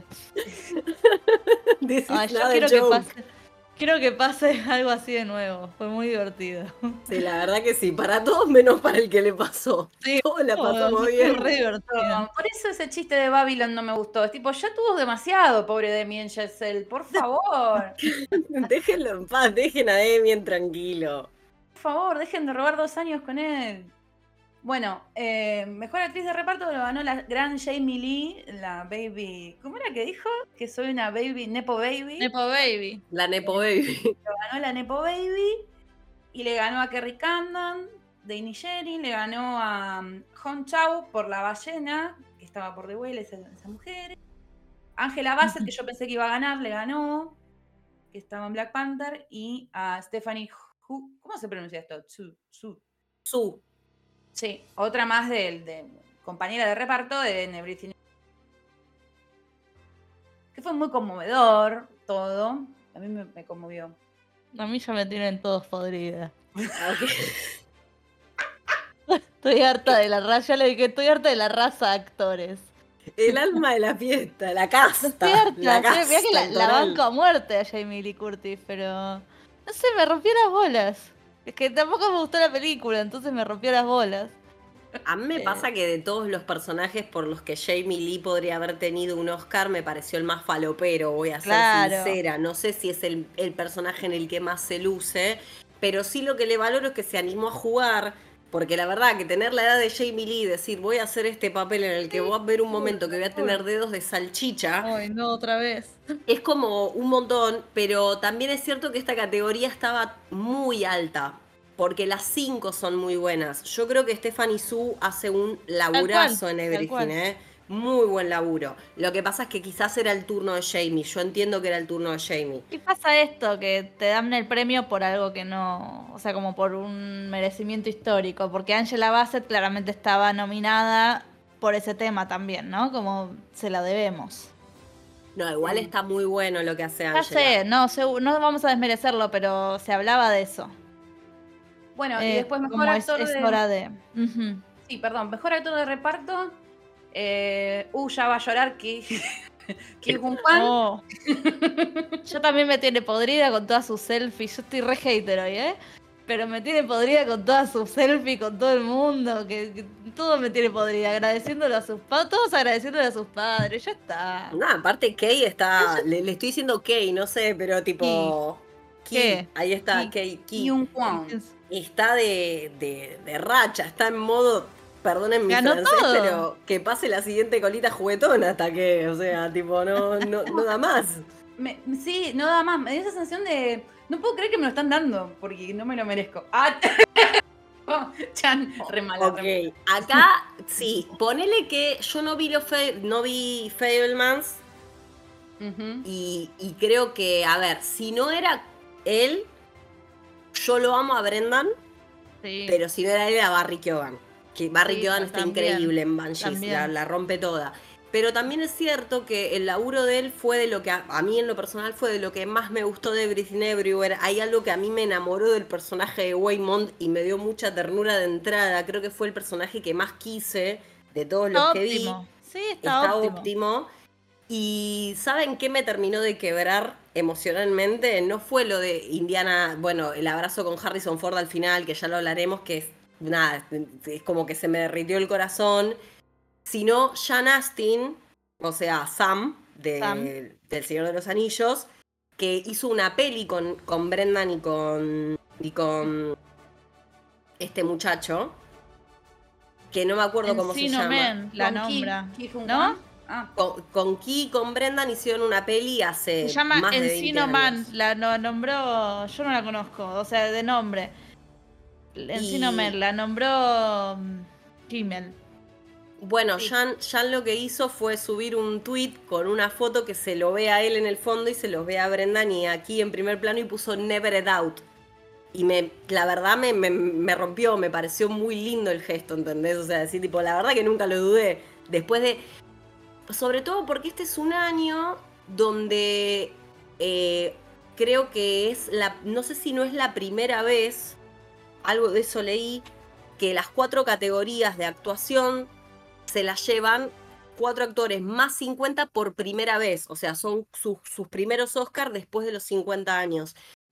This Ay, is yo not a quiero que joke. pase algo así de nuevo. Fue muy divertido. Sí, la verdad que sí, para todos menos para el que le pasó. Sí, Todos la no, pasamos fue bien. re divertido. Por eso ese chiste de Babylon no me gustó. Es tipo, ya tuvo demasiado, pobre Damien Chazelle, por favor. Déjenlo en paz, dejen a Damien tranquilo. Por favor, dejen de robar 2 años con él. Bueno, mejor actriz de reparto lo ganó la gran Jamie Lee, la baby. ¿Cómo era que dijo? Que soy una baby, Nepo Baby. Nepo Baby. La Nepo Baby. Lo ganó la Nepo Baby y le ganó a Kerry Condon de Inisherin, le ganó a Hong Chau por La ballena, que estaba por The Whale, esa mujer. Angela Bassett, que yo pensé que iba a ganar, le ganó, que estaba en Black Panther, y a Stephanie Hu, ¿cómo se pronuncia esto? Su. Sí, otra más de compañera de reparto de Everything. Que fue muy conmovedor todo. A mí me conmovió. A mí ya me tienen todos podrida. Okay. Estoy harta de la raza, ya le dije, estoy harta de la raza de actores. El alma de la fiesta, la casta. Estoy harta, la casta, mirá que la banco a muerte a Jamie Lee Curtis, pero no sé, me rompió las bolas. Es que tampoco me gustó la película, entonces me rompió las bolas. A mí me pasa que de todos los personajes por los que Jamie Lee podría haber tenido un Oscar, me pareció el más falopero, voy a ser sincera. No sé si es el personaje en el que más se luce, pero sí lo que le valoro es que se animó a jugar, porque la verdad que tener la edad de Jamie Lee y decir voy a hacer este papel en el que voy a ver un momento que voy a tener dedos de salchicha. Ay, no, otra vez. Es como un montón, pero también es cierto que esta categoría estaba muy alta. Porque las 5 son muy buenas. Yo creo que Stephanie Su hace un laburazo en Everything, ¿eh? Muy buen laburo. Lo que pasa es que quizás era el turno de Jamie. Yo entiendo que era el turno de Jamie. ¿Qué pasa esto? Que te dan el premio por algo que no... O sea, como por un merecimiento histórico. Porque Angela Bassett claramente estaba nominada por ese tema también, ¿no? Como se la debemos. No, igual está muy bueno lo que hace Angela. Ya sé, no vamos a desmerecerlo, pero se hablaba de eso. Bueno, y después mejor actor es hora de... Sí, perdón, mejor actor de reparto. Ya va a llorar que Jung Kwan. Oh. Yo también me tiene podrida con todas sus selfies. Yo estoy re hater hoy, ¿eh? Pero me tiene podrida con todas sus selfies, con todo el mundo. Que todo me tiene podrida. Agradeciéndole a sus padres. Todos agradeciéndole a sus padres. Ya está. No, aparte Kay está... Le estoy diciendo Kay, no sé, pero tipo... ¿Qué? Ahí está, Kay. Jung Kwan. Está de racha, está en modo, perdonen mi francés, pero que pase la siguiente colita juguetona hasta que, o sea, tipo, no da más. Sí, no da más. Me dio esa sensación de, no puedo creer que me lo están dando, porque no me lo merezco. Chan, re mala. Ok, acá, sí, ponele que yo no vi Fabelmans, y creo que, a ver, si no era él... Yo lo amo a Brendan, pero si no era él, era Barry Keoghan. Que Barry Keoghan está increíble en Banshees, la rompe toda. Pero también es cierto que el laburo de él fue de lo que, a mí en lo personal, fue de lo que más me gustó de Everything Everywhere. Hay algo que a mí me enamoró del personaje de Waymond y me dio mucha ternura de entrada. Creo que fue el personaje que más quise de todos los que vi. Sí, está óptimo. Y ¿saben qué me terminó de quebrar emocionalmente? No fue lo de Indiana, bueno, el abrazo con Harrison Ford al final, que ya lo hablaremos, que es nada, es como que se me derritió el corazón, sino Sean Astin, o sea, Sam, del Señor de los Anillos, que hizo una peli con Brendan y con este muchacho, que no me acuerdo cómo se llama. Man, la nombra, ¿no? Con Key y con Brendan hicieron una peli hace se llama más de 20 Encino años. Man, la nombró, yo no la conozco, o sea, de nombre. Encino Man, la nombró Kimmel. Bueno, Jan lo que hizo fue subir un tweet con una foto que se lo ve a él en el fondo y se los ve a Brendan y aquí en primer plano y puso Never a Doubt. Y la verdad me rompió, me pareció muy lindo el gesto, ¿entendés? O sea, decir, tipo, la verdad que nunca lo dudé. Después de... Sobre todo porque este es un año donde creo que es no sé si no es la primera vez, algo de eso leí, que las 4 categorías de actuación se las llevan 4 actores más 50 por primera vez. O sea, son sus primeros Oscars después de los 50 años.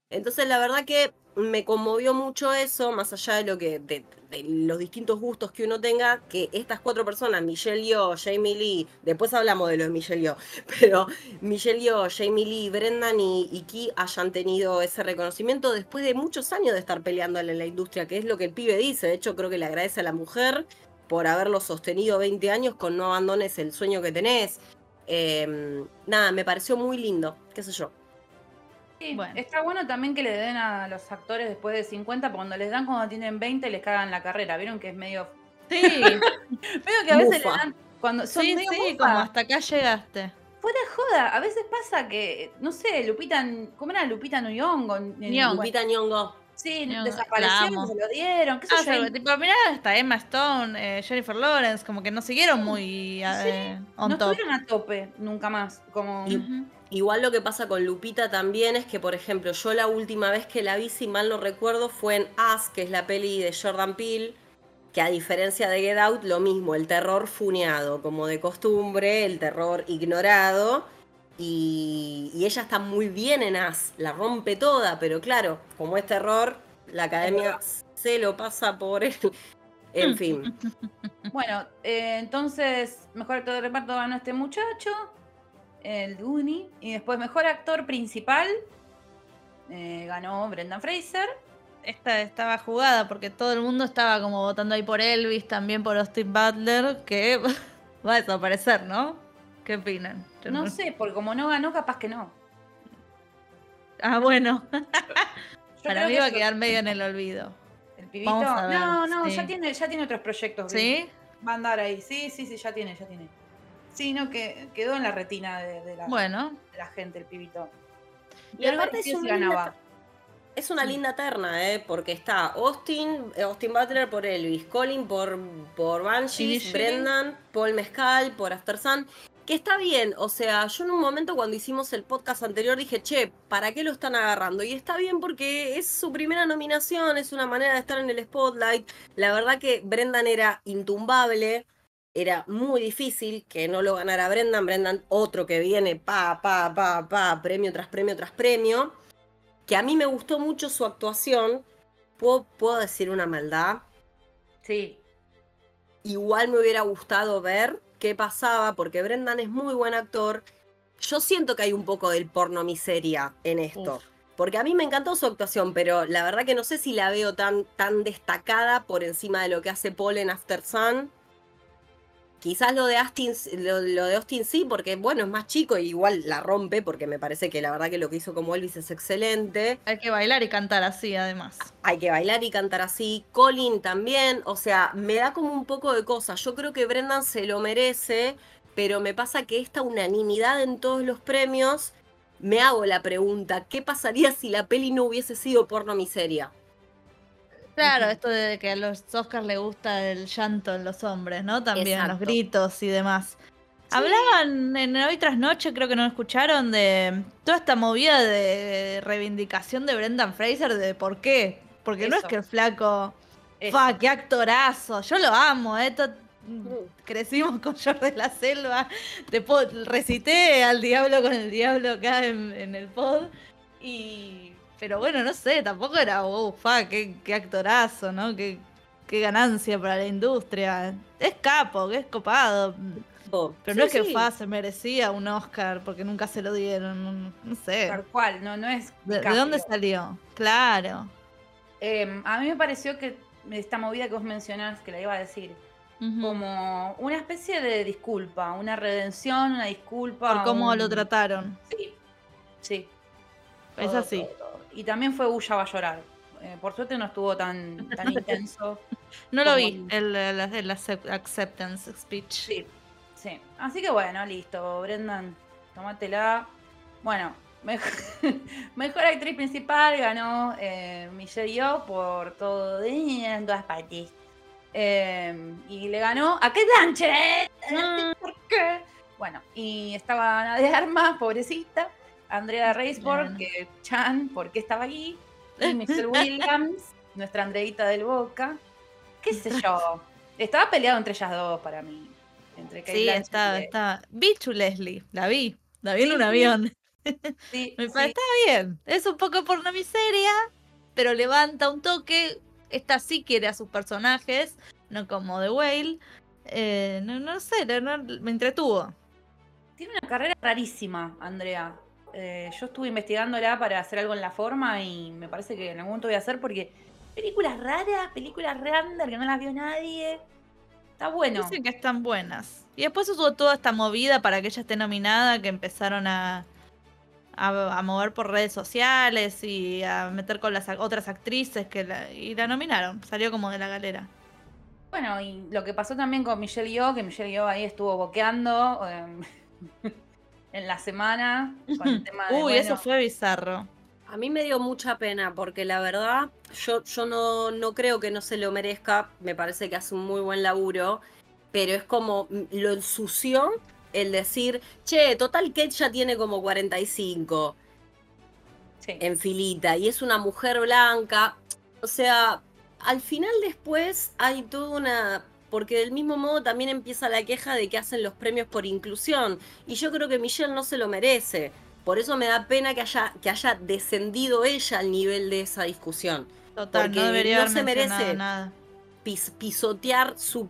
Entonces la verdad que me conmovió mucho eso, más allá de lo que de los distintos gustos que uno tenga, que estas 4 personas, Michelle Yeoh, Jamie Lee, después hablamos de lo de Michelle Yeoh, pero Michelle Yeoh, Jamie Lee, Brendan y Key hayan tenido ese reconocimiento después de muchos años de estar peleándole en la industria, que es lo que el pibe dice. De hecho, creo que le agradece a la mujer por haberlo sostenido 20 años con no abandones el sueño que tenés. Nada, me pareció muy lindo, qué sé yo. Sí, bueno. Está bueno también que le den a los actores después de 50, porque cuando les dan cuando tienen 20 les cagan la carrera. ¿Vieron que es medio... Sí. Medio que a veces le dan... Cuando son sí, medio sí, como hasta acá llegaste. Fuera de joda, a veces pasa que, no sé, Lupita... ¿Cómo era Lupita Nyong'o? Lupita Nyong'o. Sí, desaparecieron, se lo dieron, qué sé yo. Tipo, mirá, hasta Emma Stone, Jennifer Lawrence, como que no siguieron muy on no top. estuvieron a tope nunca más. Como... Igual lo que pasa con Lupita también es que, por ejemplo, yo la última vez que la vi, si mal no recuerdo, fue en Us, que es la peli de Jordan Peele, que a diferencia de Get Out, lo mismo, el terror funeado, como de costumbre, el terror ignorado. Y ella está muy bien en Us, la rompe toda, pero claro, como es terror, la academia se lo pasa por él. En fin. Bueno, entonces, mejor actor de reparto ganó este muchacho, el Dooney, y después mejor actor principal ganó Brendan Fraser. Esta estaba jugada porque todo el mundo estaba como votando ahí por Elvis, también por Austin Butler, que va a desaparecer, ¿no? ¿Qué opinan? No sé, porque como no ganó, capaz que no. Ah, bueno. Para mí va a quedar medio en el olvido. ¿El pibito? Vamos a ver, no, sí. ya tiene otros proyectos. ¿Sí? Va a andar ahí. Sí, ya tiene. Sí, no, que quedó en la retina de la gente, el pibito. Y aparte es una linda terna, porque está Austin Butler por Elvis, Colin por Banshees, Brendan, Paul Mescal por After Sun, que está bien. O sea, yo en un momento cuando hicimos el podcast anterior dije, che, ¿para qué lo están agarrando? Y está bien porque es su primera nominación, es una manera de estar en el spotlight. La verdad que Brendan era intumbable. Era muy difícil que no lo ganara Brendan, otro que viene premio tras premio tras premio. Que a mí me gustó mucho su actuación. ¿Puedo decir una maldad? Sí. Igual me hubiera gustado ver qué pasaba, porque Brendan es muy buen actor. Yo siento que hay un poco del porno miseria en esto. Porque a mí me encantó su actuación, pero la verdad que no sé si la veo tan destacada por encima de lo que hace Paul en After Sun. Quizás lo de Austin sí, porque bueno, es más chico y igual la rompe, porque me parece que la verdad que lo que hizo como Elvis es excelente. Hay que bailar y cantar así, además. Hay que bailar y cantar así. Colin también, o sea, me da como un poco de cosas. Yo creo que Brendan se lo merece, pero me pasa que esta unanimidad en todos los premios, me hago la pregunta, ¿qué pasaría si la peli no hubiese sido porno miseria? Claro, esto de que a los Oscars le gusta el llanto en los hombres, ¿no? También, exacto, los gritos y demás. Sí. Hablaban en Hoy Tras Noche, creo que no escucharon, de toda esta movida de reivindicación de Brendan Fraser, de por qué. Porque no es que el flaco, qué actorazo, yo lo amo, crecimos con George de la Selva, recité al diablo con el diablo acá en el pod, pero bueno, no sé, tampoco era, qué actorazo, ¿no? Qué ganancia para la industria. Es capo, que es copado. Pero sí, no es que se merecía un Oscar porque nunca se lo dieron, no sé. Tal cual, no es. ¿De dónde salió? Claro. A mí me pareció que esta movida que vos mencionás, que la iba a decir, como una especie de disculpa, una redención, una disculpa. Por cómo lo trataron. Sí. Es así. Todo. Y también fue Bulla va a llorar. Por suerte no estuvo tan intenso. No lo vi, el acceptance speech. Sí. Así que bueno, listo. Brendan, tómatela. Bueno, mejor actriz principal ganó Michelle Yeoh por todo en todas partes. Y le ganó a Cate Blanchett. ¿Por qué? Bueno, y estaba Ana de Armas, pobrecita. Andrea Riseborough, que Chan, porque estaba ahí, y Michelle Williams, nuestra Andreita del Boca, qué sé yo, estaba peleado entre ellas dos para mí, entre Kate Blanchett estaba. Vi Leslie, la vi en un avión. Sí, Está bien. Es un poco pornomiseria, pero levanta un toque. Esta sí quiere a sus personajes, no como The Whale. No sé, me entretuvo. Tiene una carrera rarísima, Andrea. Yo estuve investigándola para hacer algo en la forma y me parece que en algún momento voy a hacer porque películas raras, películas random que no las vio nadie. Está bueno. Dicen que están buenas. Y después hubo toda esta movida para que ella esté nominada, que empezaron a mover por redes sociales y a meter con las otras actrices y la nominaron. Salió como de la galera. Bueno, y lo que pasó también con Michelle Yeoh, que Michelle Yeoh ahí estuvo boqueando en la semana con el tema de, Uy, eso fue bizarro. A mí me dio mucha pena porque la verdad yo no creo que no se lo merezca, me parece que hace un muy buen laburo, pero es como lo ensució el decir, che, total Kate ya tiene como 45 en filita y es una mujer blanca, o sea, al final después hay toda una... Porque del mismo modo también empieza la queja de que hacen los premios por inclusión y yo creo que Michelle no se lo merece. Por eso me da pena que haya descendido ella al nivel de esa discusión. Total, porque no debería haber se merece nada. Pisotear su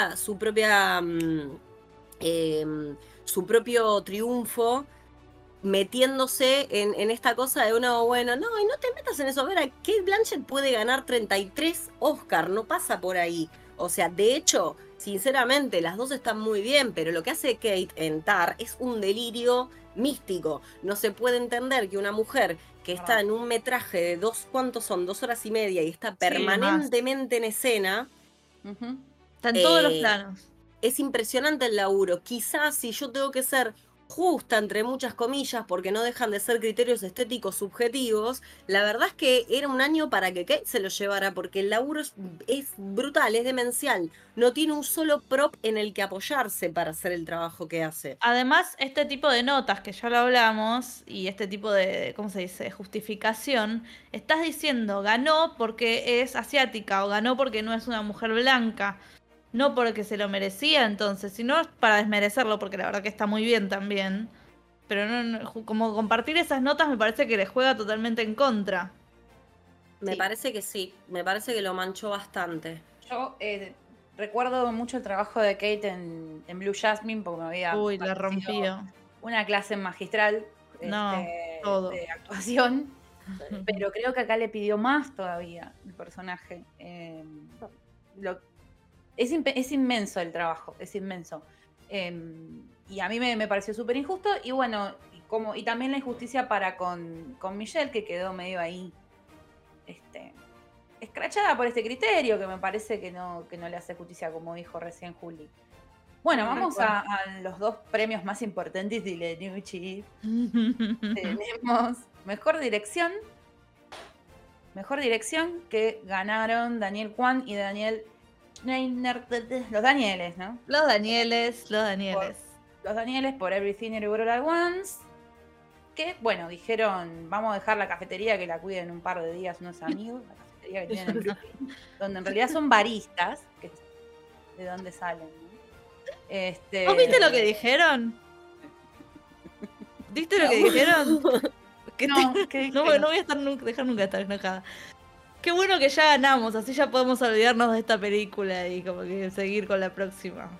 propio triunfo metiéndose en esta cosa de uno, bueno, no, y no te metas en eso. A ver, Kate Blanchett puede ganar 33 Oscar, no pasa por ahí. O sea, de hecho, sinceramente, las dos están muy bien, pero lo que hace Kate en Tar es un delirio místico. No se puede entender que una mujer que está en un metraje de ¿cuántos son? 2 horas y media y está permanentemente en escena. Está en todos los planos. Es impresionante el laburo. Quizás si yo tengo que ser justa, entre muchas comillas, porque no dejan de ser criterios estéticos subjetivos, la verdad es que era un año para que Kate se lo llevara, porque el laburo es brutal, es demencial. No tiene un solo prop en el que apoyarse para hacer el trabajo que hace. Además, este tipo de notas que ya lo hablamos, y este tipo de, ¿cómo se dice?, justificación, estás diciendo ganó porque es asiática o ganó porque no es una mujer blanca. No porque se lo merecía entonces, sino para desmerecerlo, porque la verdad que está muy bien también. Pero como compartir esas notas me parece que le juega totalmente en contra. Me parece que sí, me parece que lo manchó bastante. Yo recuerdo mucho el trabajo de Kate en Blue Jasmine, porque me había la rompió. Una clase magistral de actuación. Pero creo que acá le pidió más todavía el personaje. Es inmenso el trabajo, es inmenso. Y a mí me pareció súper injusto. Y bueno, y también la injusticia para con Michelle, que quedó medio ahí escrachada por este criterio, que me parece que no le hace justicia, como dijo recién Juli. Bueno, vamos a los dos premios más importantes de la noche. Tenemos Mejor Dirección, que ganaron Daniel Kwan y Daniel Schneiner, los Danieles, ¿no? Los Danieles. Los Danieles por Everything Everywhere All at Once. Que, bueno, dijeron, vamos a dejar la cafetería que la cuiden un par de días unos amigos, la cafetería que tienen en Brooklyn, donde en realidad son baristas, que es de dónde salen, ¿no? ¿Vos viste lo que dijeron? ¿Viste lo que dijeron? No voy a dejar nunca de estar enojada. Qué bueno que ya ganamos, así ya podemos olvidarnos de esta película y como que seguir con la próxima.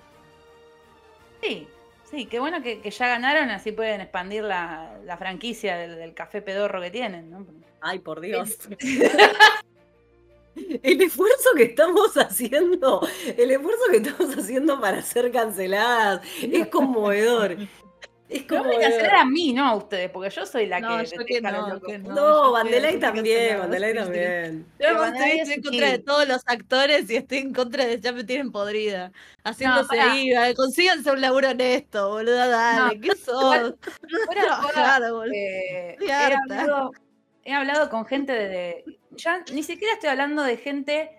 Sí, qué bueno que ya ganaron, así pueden expandir la franquicia del café pedorro que tienen, ¿no? Ay, por Dios. El esfuerzo que estamos haciendo para ser canceladas es conmovedor. Es como me cancelar a mí, no a ustedes, porque yo soy la que no, Vandelay también. Yo estoy en contra de todos los actores y estoy en contra de ya me tienen podrida. Haciéndose ahí, consíganse un laburo honesto, boluda, dale. ¿Qué sos? He hablado con gente ya ni siquiera estoy hablando de gente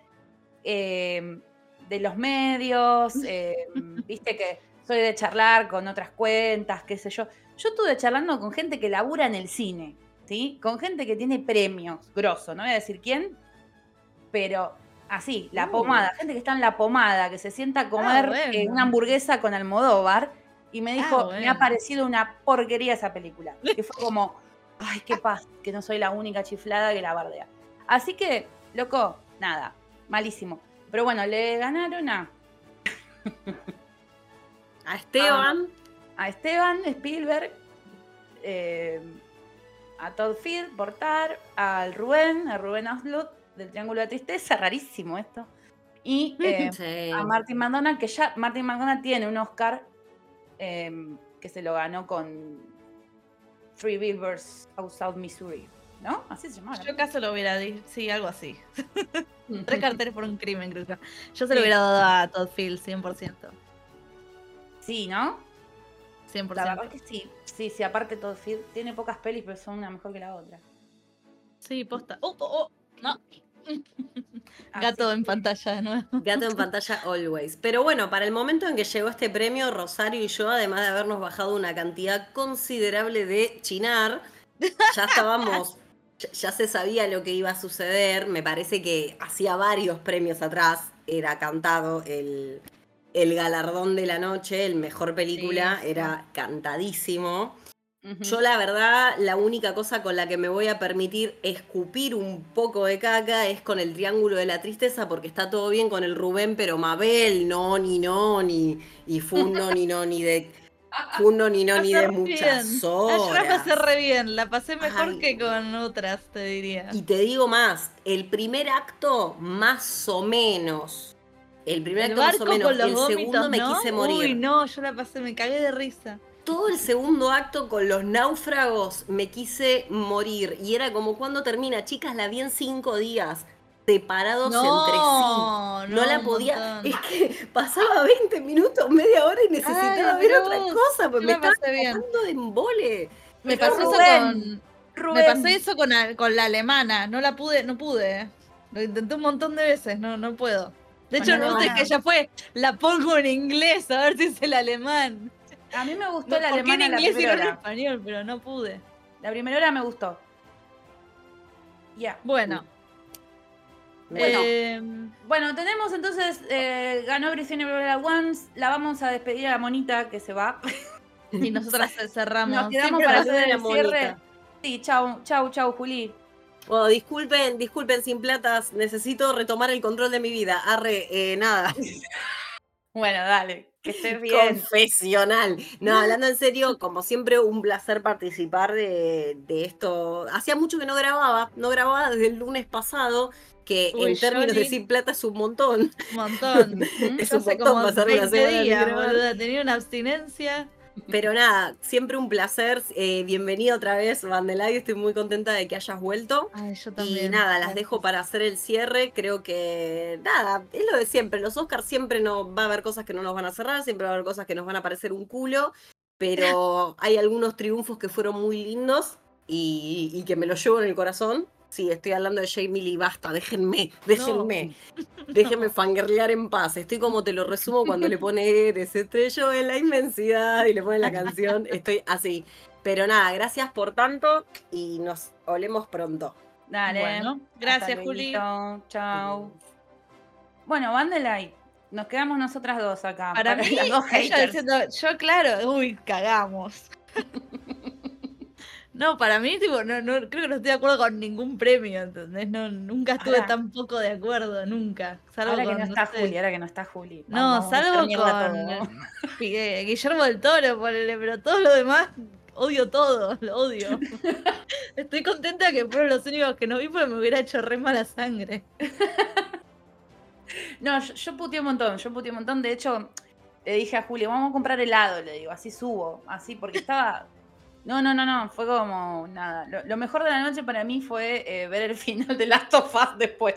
de los medios, viste que soy de charlar con otras cuentas, qué sé yo. Yo estuve charlando con gente que labura en el cine, ¿sí? Con gente que tiene premios, grosso, no voy a decir quién, pero así, la pomada, gente que está en la pomada, que se sienta a comer una hamburguesa con Almodóvar, Y me dijo, me ha parecido una porquería esa película. Que fue como, ay, qué paz, que no soy la única chiflada que la bardea. Así que, loco, nada, malísimo. Pero bueno, le ganaron a Esteban. A Esteban Spielberg, a Todd Field por Tar, a Rubén Östlund del Triángulo de la Tristeza, rarísimo esto. Y Sí. a Martin McDonagh, que ya Martin McDonagh tiene un Oscar que se lo ganó con Three Billboards Outside Missouri, ¿no? Así se llamaba. Yo casi lo hubiera dicho, sí, algo así. 3 carteles por un crimen, creo que. Yo se lo hubiera dado a Todd Field, 100%. Sí, ¿no? 100%. La verdad que sí. Sí, aparte Todd Field tiene pocas pelis, pero son una mejor que la otra. Sí, posta. No. Gato en pantalla de nuevo. Gato en pantalla always. Pero bueno, para el momento en que llegó este premio, Rosario y yo, además de habernos bajado una cantidad considerable de chinar, ya estábamos, ya se sabía lo que iba a suceder. Me parece que hacía varios premios atrás era cantado el galardón de la noche, el mejor película, era cantadísimo. Yo la verdad, la única cosa con la que me voy a permitir escupir un poco de caca es con el Triángulo de la Tristeza, porque está todo bien con el Rubén, pero Mabel, y fue un ni de muchas horas. Yo la pasé re bien, la pasé mejor que con otras, te diría. Y te digo más, el primer acto más o menos. El primer acto más o menos, el segundo me quise morir. Uy, no, yo la pasé, me cagué de risa. Todo el segundo acto con los náufragos me quise morir. Y era como cuando termina, chicas, la vi en 5 días, separados entre sí. No la podía. Es que pasaba 20 minutos, media hora y necesitaba ver otra cosa, porque me estaba tratando de embole. Me pasó eso con la alemana. No pude. Lo intenté un montón de veces, no puedo. De hecho, no sé que ya fue, la pongo en inglés, a ver si es el alemán. A mí me gustó la alemana en inglés y no en español, pero no pude. La primera hora me gustó. Ya. Bueno. Bueno, tenemos entonces, ganó Virginia Everybody Once, la vamos a despedir a la monita que se va. Y nosotras cerramos. Nos quedamos para hacer el cierre. Sí, chau, Juli. Oh, disculpen sin platas, necesito retomar el control de mi vida. Nada. Bueno, dale, que estés bien. Confesional. No, hablando en serio, como siempre, un placer participar de esto. Hacía mucho que no grababa desde el lunes pasado, que en términos de sin plata es un montón. Un montón. Es un montón pasar una semana días, boluda, tenía una abstinencia. Pero nada, siempre un placer. Bienvenido otra vez, Vandelay. Estoy muy contenta de que hayas vuelto. Ay, yo también. Y nada, las dejo para hacer el cierre. Creo que, nada, es lo de siempre. Los Oscars siempre no va a haber cosas que no nos van a cerrar, siempre va a haber cosas que nos van a parecer un culo. Pero hay algunos triunfos que fueron muy lindos y que me los llevo en el corazón. Sí, estoy hablando de Jamie Lee, basta, déjenme fangirlear en paz. Estoy como te lo resumo cuando le pone Eres estrelló en la inmensidad y le pone la canción, estoy así. Pero nada, gracias por tanto y nos olemos pronto. Dale. Bueno, gracias, Juli. Chao. Bueno, Vandelay, nos quedamos nosotras dos acá. Para mí, las dos haters. Diciendo, yo claro, cagamos. No, para mí, tipo, no, creo que no estoy de acuerdo con ningún premio, ¿entendés? Nunca estuve tan poco de acuerdo, nunca. Salvo ahora que no está Juli. No, salvo con Guillermo del Toro, pero todo lo demás, odio todo, lo odio. Estoy contenta que fueron los únicos que no vi porque me hubiera hecho re mala sangre. No, yo puteé un montón, de hecho, le dije a Juli, vamos a comprar helado, le digo, así subo, así, porque estaba... No, fue como nada. Lo mejor de la noche para mí fue ver el final de Last of Us después.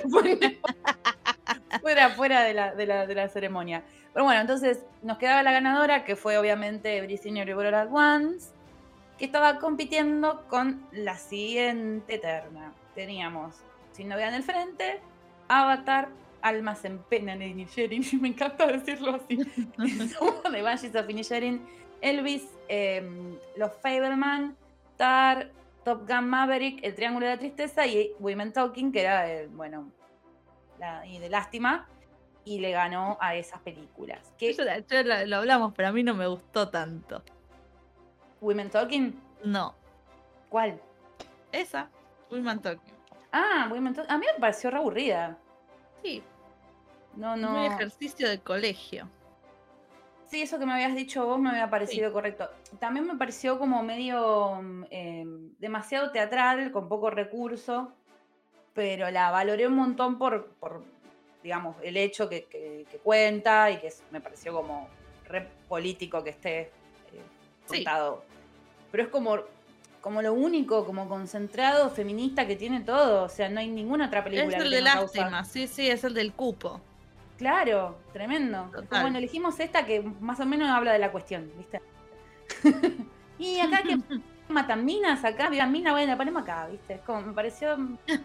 fuera de la ceremonia. Pero bueno, entonces nos quedaba la ganadora, que fue obviamente Virginia Everybody Once, que estaba compitiendo con la siguiente terna. Teníamos Sin Novedad en el Frente, Avatar, Almas en Pena de Inisherin, me encanta decirlo así, de Banshees of Inisherin, Elvis, Los Fabelman, Tar, Top Gun Maverick, El Triángulo de la Tristeza y Women Talking, que era, y de Lástima. y le ganó a esas películas. Que Lo hablamos, pero a mí no me gustó tanto. Women Talking. No. ¿Cuál? Esa, Women Talking. Ah, Women Talking. A mí me pareció re aburrida. Sí. No. Muy ejercicio de colegio. Sí, eso que me habías dicho vos me había parecido correcto. También me pareció como medio demasiado teatral, con poco recurso, pero la valoré un montón por digamos, el hecho que cuenta y que me pareció como re político que esté contado. Pero es como lo único, como concentrado feminista que tiene todo. O sea, no hay ninguna otra película. Es el de lástima, sí, es el del cupo. Claro, tremendo. Pues bueno, elegimos esta que más o menos habla de la cuestión, ¿viste? Y acá que matan minas, acá vivan minas, bueno, la ponemos acá, ¿viste? Es como, me pareció...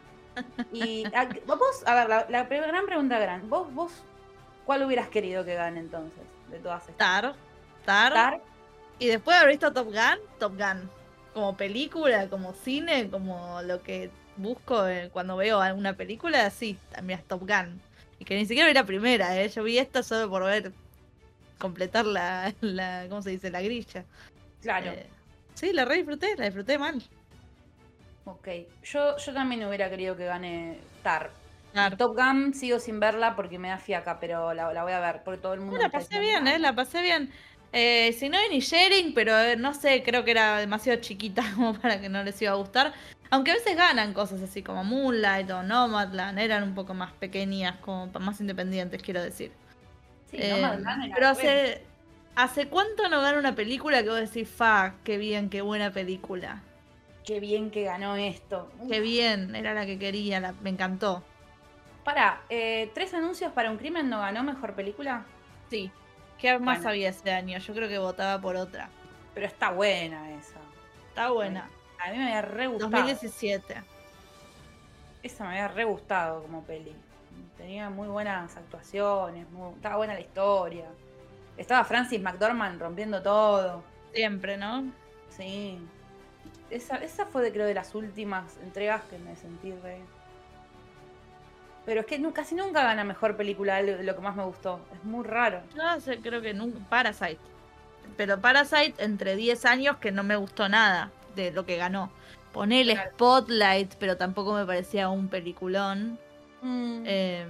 Y vos, a ver, la gran pregunta, vos, ¿cuál hubieras querido que gane entonces? De todas estas. Tar. Y después de haber visto Top Gun. Como película, como cine, como lo que busco cuando veo alguna película, sí, también es Top Gun. Y que ni siquiera vi la primera, yo vi esta solo por completar la ¿cómo se dice? La grilla. Claro. Sí, la disfruté mal. Ok, yo también hubiera querido que gane Tar. Top Gun sigo sin verla porque me da fiaca, pero la voy a ver, porque todo el mundo... La pasé bien. Si no hay ni sharing, pero no sé, creo que era demasiado chiquita como para que no les iba a gustar. Aunque a veces ganan cosas así como Moonlight o Nomadland, eran un poco más pequeñas, como más independientes, quiero decir. Sí, Nomadland era... Pero ¿hace cuánto no gana una película que vos decís, qué bien, qué buena película? Qué bien que ganó esto. Qué bien, era la que quería, me encantó. Pará, 3 anuncios para un crimen no ganó mejor película. Sí. ¿Qué más había ese año? Yo creo que votaba por otra. Pero está buena esa. Está buena. A mí me había re gustado. 2017. Esa me había re gustado como peli. Tenía muy buenas actuaciones, estaba buena la historia. Estaba Francis McDormand rompiendo todo. Siempre, ¿no? Sí. Esa fue, creo, de las últimas entregas que me sentí re... Pero es que casi nunca gana mejor película lo que más me gustó. Es muy raro. No sé, creo que nunca. Parasite. Pero Parasite entre 10 años que no me gustó nada de lo que ganó. Ponele Spotlight, pero tampoco me parecía un peliculón. Sí.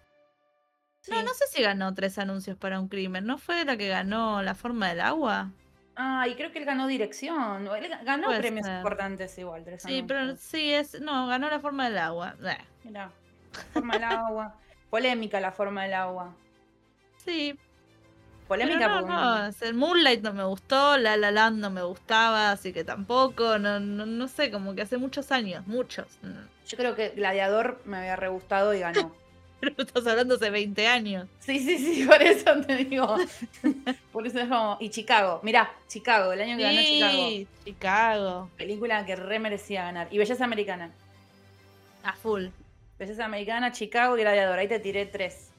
No sé si ganó 3 anuncios para un crimen. ¿No fue la que ganó La forma del agua? Y creo que él ganó dirección. Él ganó premios importantes igual. 3 anuncios. Pero sí, ganó La forma del agua. Mirá. La forma del agua. Polémica La forma del agua. Sí. Polémica no, el Moonlight no me gustó, La La Land no me gustaba, así que tampoco, no sé, como que hace muchos años, muchos. Yo creo que Gladiador me había re gustado y ganó. Pero estás hablando hace 20 años. Sí, por eso te digo. Por eso es como... Y Chicago, mirá, Chicago, el año que ganó Chicago. Sí, Chicago. Película que re merecía ganar. Y Belleza Americana. A full. Belleza Americana, Chicago y Gladiador. Ahí te tiré 3.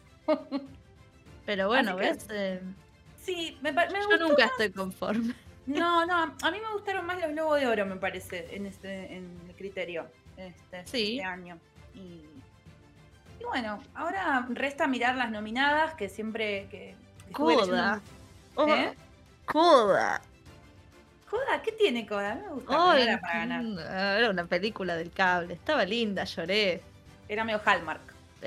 Pero bueno, ¿ves? Sí, me yo nunca estoy conforme. No, a mí me gustaron más los Globos de Oro, me parece, en el criterio este año. Y bueno, ahora resta mirar las nominadas, que siempre... Coda. Coda. ¿Coda? ¿Qué tiene Coda? Me gusta, no era para ganar. Era una película del cable, estaba linda, lloré. Era medio Hallmark.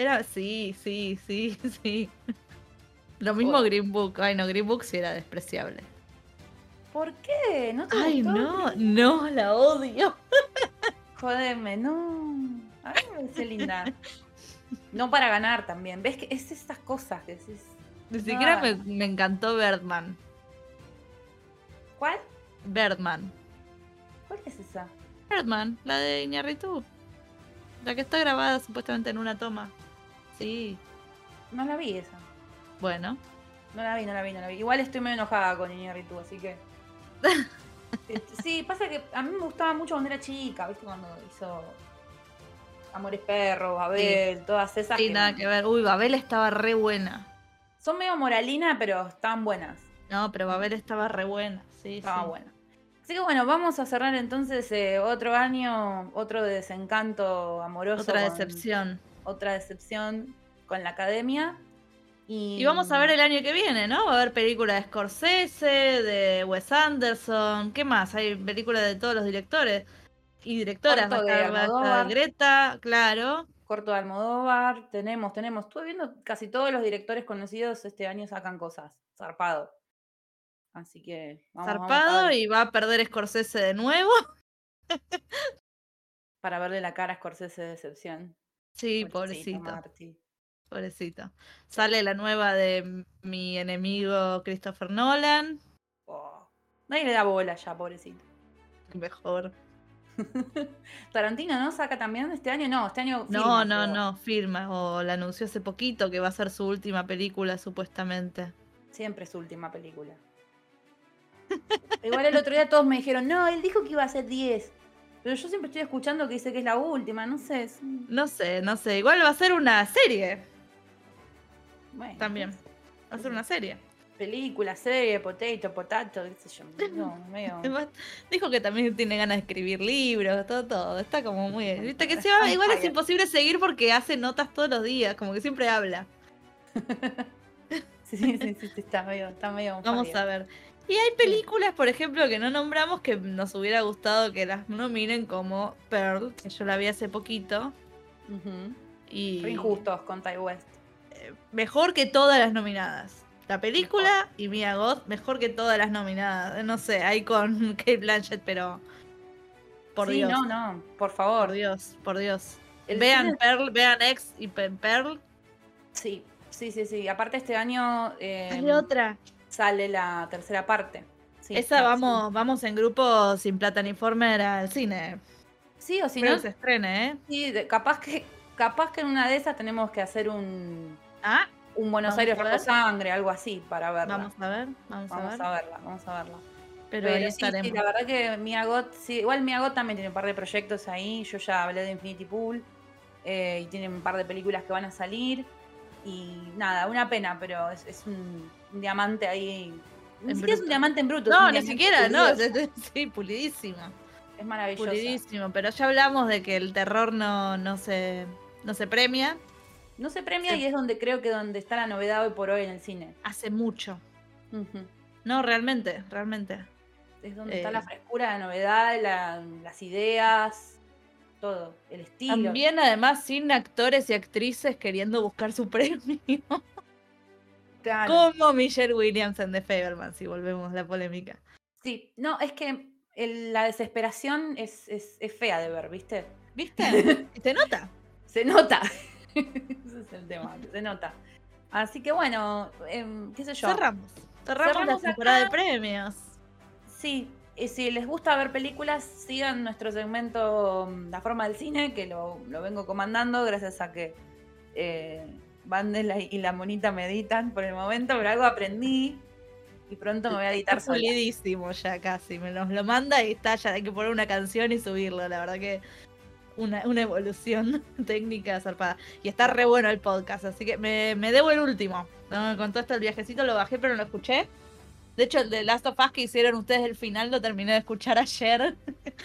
Sí. Lo mismo Green Book. Ay, no, Green Book sí era despreciable. ¿Por qué? ¿No te gustó? No, la odio. Jodeme, no. A mí me parece linda. No para ganar también. ¿Ves que es estas cosas que decís? Ni siquiera me encantó Birdman. ¿Cuál? Birdman. ¿Cuál es esa? Birdman, la de Iñárritu. La que está grabada supuestamente en una toma. Sí. No la vi esa. Bueno. No la vi. Igual estoy medio enojada con Iñárritu, así que... Sí, pasa que a mí me gustaba mucho cuando era chica, ¿viste? Cuando hizo Amores Perros, Babel, todas esas. Sí, nada que ver. Uy, Babel estaba re buena. Son medio moralina, pero estaban buenas. No, pero Babel estaba re buena. Sí, estaba buena. Así que bueno, vamos a cerrar entonces otro año, otro desencanto amoroso. Otra decepción con la academia. Y vamos a ver el año que viene, ¿no? Va a haber películas de Scorsese, de Wes Anderson, ¿qué más? Hay películas de todos los directores y directoras. Corto de Va a estar Almodóvar. Greta, claro. Corto de Almodóvar, tenemos. Estuve viendo casi todos los directores conocidos este año sacan cosas. Zarpado. Así que vamos Zarpado a ver. y va a perder Scorsese de nuevo. Para verle la cara a Scorsese de decepción. Sí, pobrecito. Marty. Pobrecito. Sale la nueva de mi enemigo Christopher Nolan. Oh, nadie le da bola ya, pobrecito. Mejor. Tarantino, ¿no? ¿Saca también este año? No, este año No, firma. firma. O la anunció hace poquito que va a ser su última película, supuestamente. Siempre su última película. Igual el otro día todos me dijeron, no, él dijo que iba a ser 10. Pero yo siempre estoy escuchando que dice que es la última, no sé. No sé. Igual va a ser una serie. Bueno, También. Va a ser una serie. Película, serie, potato, qué sé yo. No, medio... Dijo que también tiene ganas de escribir libros, todo. Está como muy... Viste que igual es imposible seguir porque hace notas todos los días, como que siempre habla. Sí, está medio Vamos a ver. Y hay películas, por ejemplo, que no nombramos que nos hubiera gustado que las nominen, como Pearl, que yo la vi hace poquito. Y Re injustos con Ty West. Mejor que todas las nominadas. La película y Mia Goth, mejor que todas las nominadas. No sé, hay con Kate Blanchett, pero... Por Dios. No, por favor. Por Dios. El Vean cine... Pearl, vean X y Pearl. Sí. Aparte este año... Hay otra. Sale la tercera parte. Sí, esa vamos en grupo sin plata ni forma era al cine. Sí, o si Espero no... que se estrene, ¿eh? Sí, capaz que en una de esas tenemos que hacer un Buenos Aires Rojo Sangre, algo así, para verla. Vamos a ver. Vamos a verla. Pero ahí estaremos. Sí, la verdad que Mia Goth, sí, igual Mia Goth también tiene un par de proyectos ahí. Yo ya hablé de Infinity Pool. Y tiene un par de películas que van a salir. Y nada, una pena, pero es un diamante ahí. Ni siquiera es un diamante en bruto. No, ni siquiera, no. Sí, pulidísimo. Es maravilloso. Pulidísimo, pero ya hablamos de que el terror no se premia. No se premia y es donde creo que donde está la novedad hoy por hoy en el cine. Hace mucho. No, realmente. Es donde está la frescura, la novedad, las ideas, todo, el estilo. También además sin actores y actrices queriendo buscar su premio. Claro. Como Michelle Williams en The Fabelmans, si volvemos a la polémica. Sí, no, es que la desesperación es fea de ver, ¿viste? ¿Viste? ¿Se nota? Se nota. Ese es el tema, se nota. Así que bueno, qué sé yo. Cerramos la temporada de premios. Sí, y si les gusta ver películas, sigan nuestro segmento La Forma del Cine, que lo vengo comandando gracias a que Vandela y la monita me editan por el momento, pero algo aprendí y pronto me voy a editar sola. Pulidísimo ya casi, me nos lo manda y está, ya hay que poner una canción y subirlo, la verdad que una evolución técnica zarpada. Y está re bueno el podcast, así que me debo el último. ¿No? Con todo esto el viajecito lo bajé, pero no lo escuché. De hecho, el de Last of Us que hicieron ustedes el final lo terminé de escuchar ayer.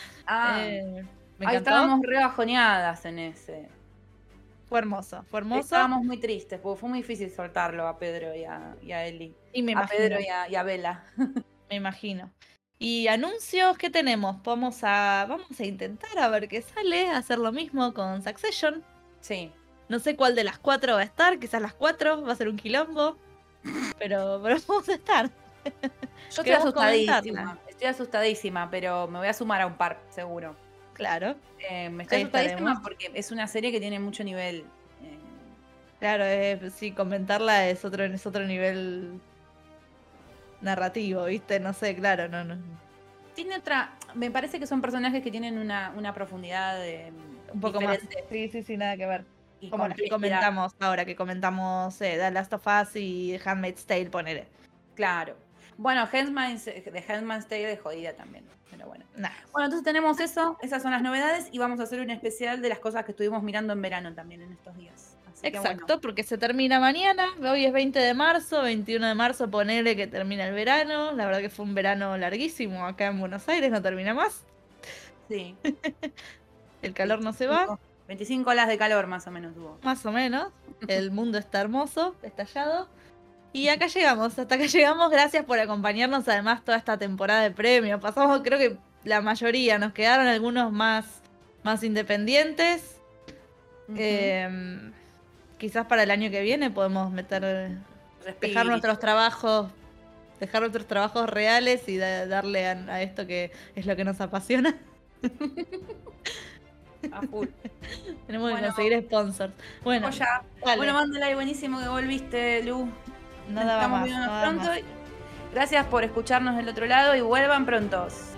Me encantó. Estábamos re bajoneadas en ese. Fue hermoso. Estábamos muy tristes, porque fue muy difícil soltarlo a Pedro y a Eli. Y me imagino. Pedro y a Bella. Me imagino. Y anuncios, ¿qué tenemos? Vamos a intentar a ver qué sale, hacer lo mismo con Succession. Sí. No sé cuál de las 4 va a estar, quizás las 4, va a ser un quilombo. Pero vamos a estar. Yo estoy asustadísima, pero me voy a sumar a un par, seguro. Claro. Me estoy asustadísima porque es una serie que tiene mucho nivel. Claro, sí, comentarla es otro nivel narrativo, ¿viste? No sé, claro, no. Tiene otra... Me parece que son personajes que tienen una profundidad un poco diferente. Más. Sí, nada que ver. Y como las que comentamos ahora, que comentamos The Last of Us y Handmaid's Tale, ponele. Claro. Bueno, The Handmaid's Tale es jodida también, pero bueno. Nah. Bueno, entonces tenemos eso, esas son las novedades y vamos a hacer un especial de las cosas que estuvimos mirando en verano también en estos días. Así exacto, bueno. Porque se termina mañana, hoy es 20 de marzo, 21 de marzo ponele que termina el verano, la verdad que fue un verano larguísimo acá en Buenos Aires, no termina más. Sí. El calor no se va. 25 olas de calor más o menos hubo. Más o menos. El mundo está hermoso, estallado. Y acá llegamos, hasta acá llegamos. Gracias por acompañarnos además toda esta temporada de premios. Pasamos, creo que la mayoría, nos quedaron algunos más independientes. Quizás para el año que viene podemos dejar nuestros trabajos reales y darle a esto que es lo que nos apasiona. A full. Tenemos que conseguir sponsors. Bueno, mándala y buenísimo que volviste, Lu. Nada Estamos más. viéndonos pronto. Gracias por escucharnos del otro lado y vuelvan prontos.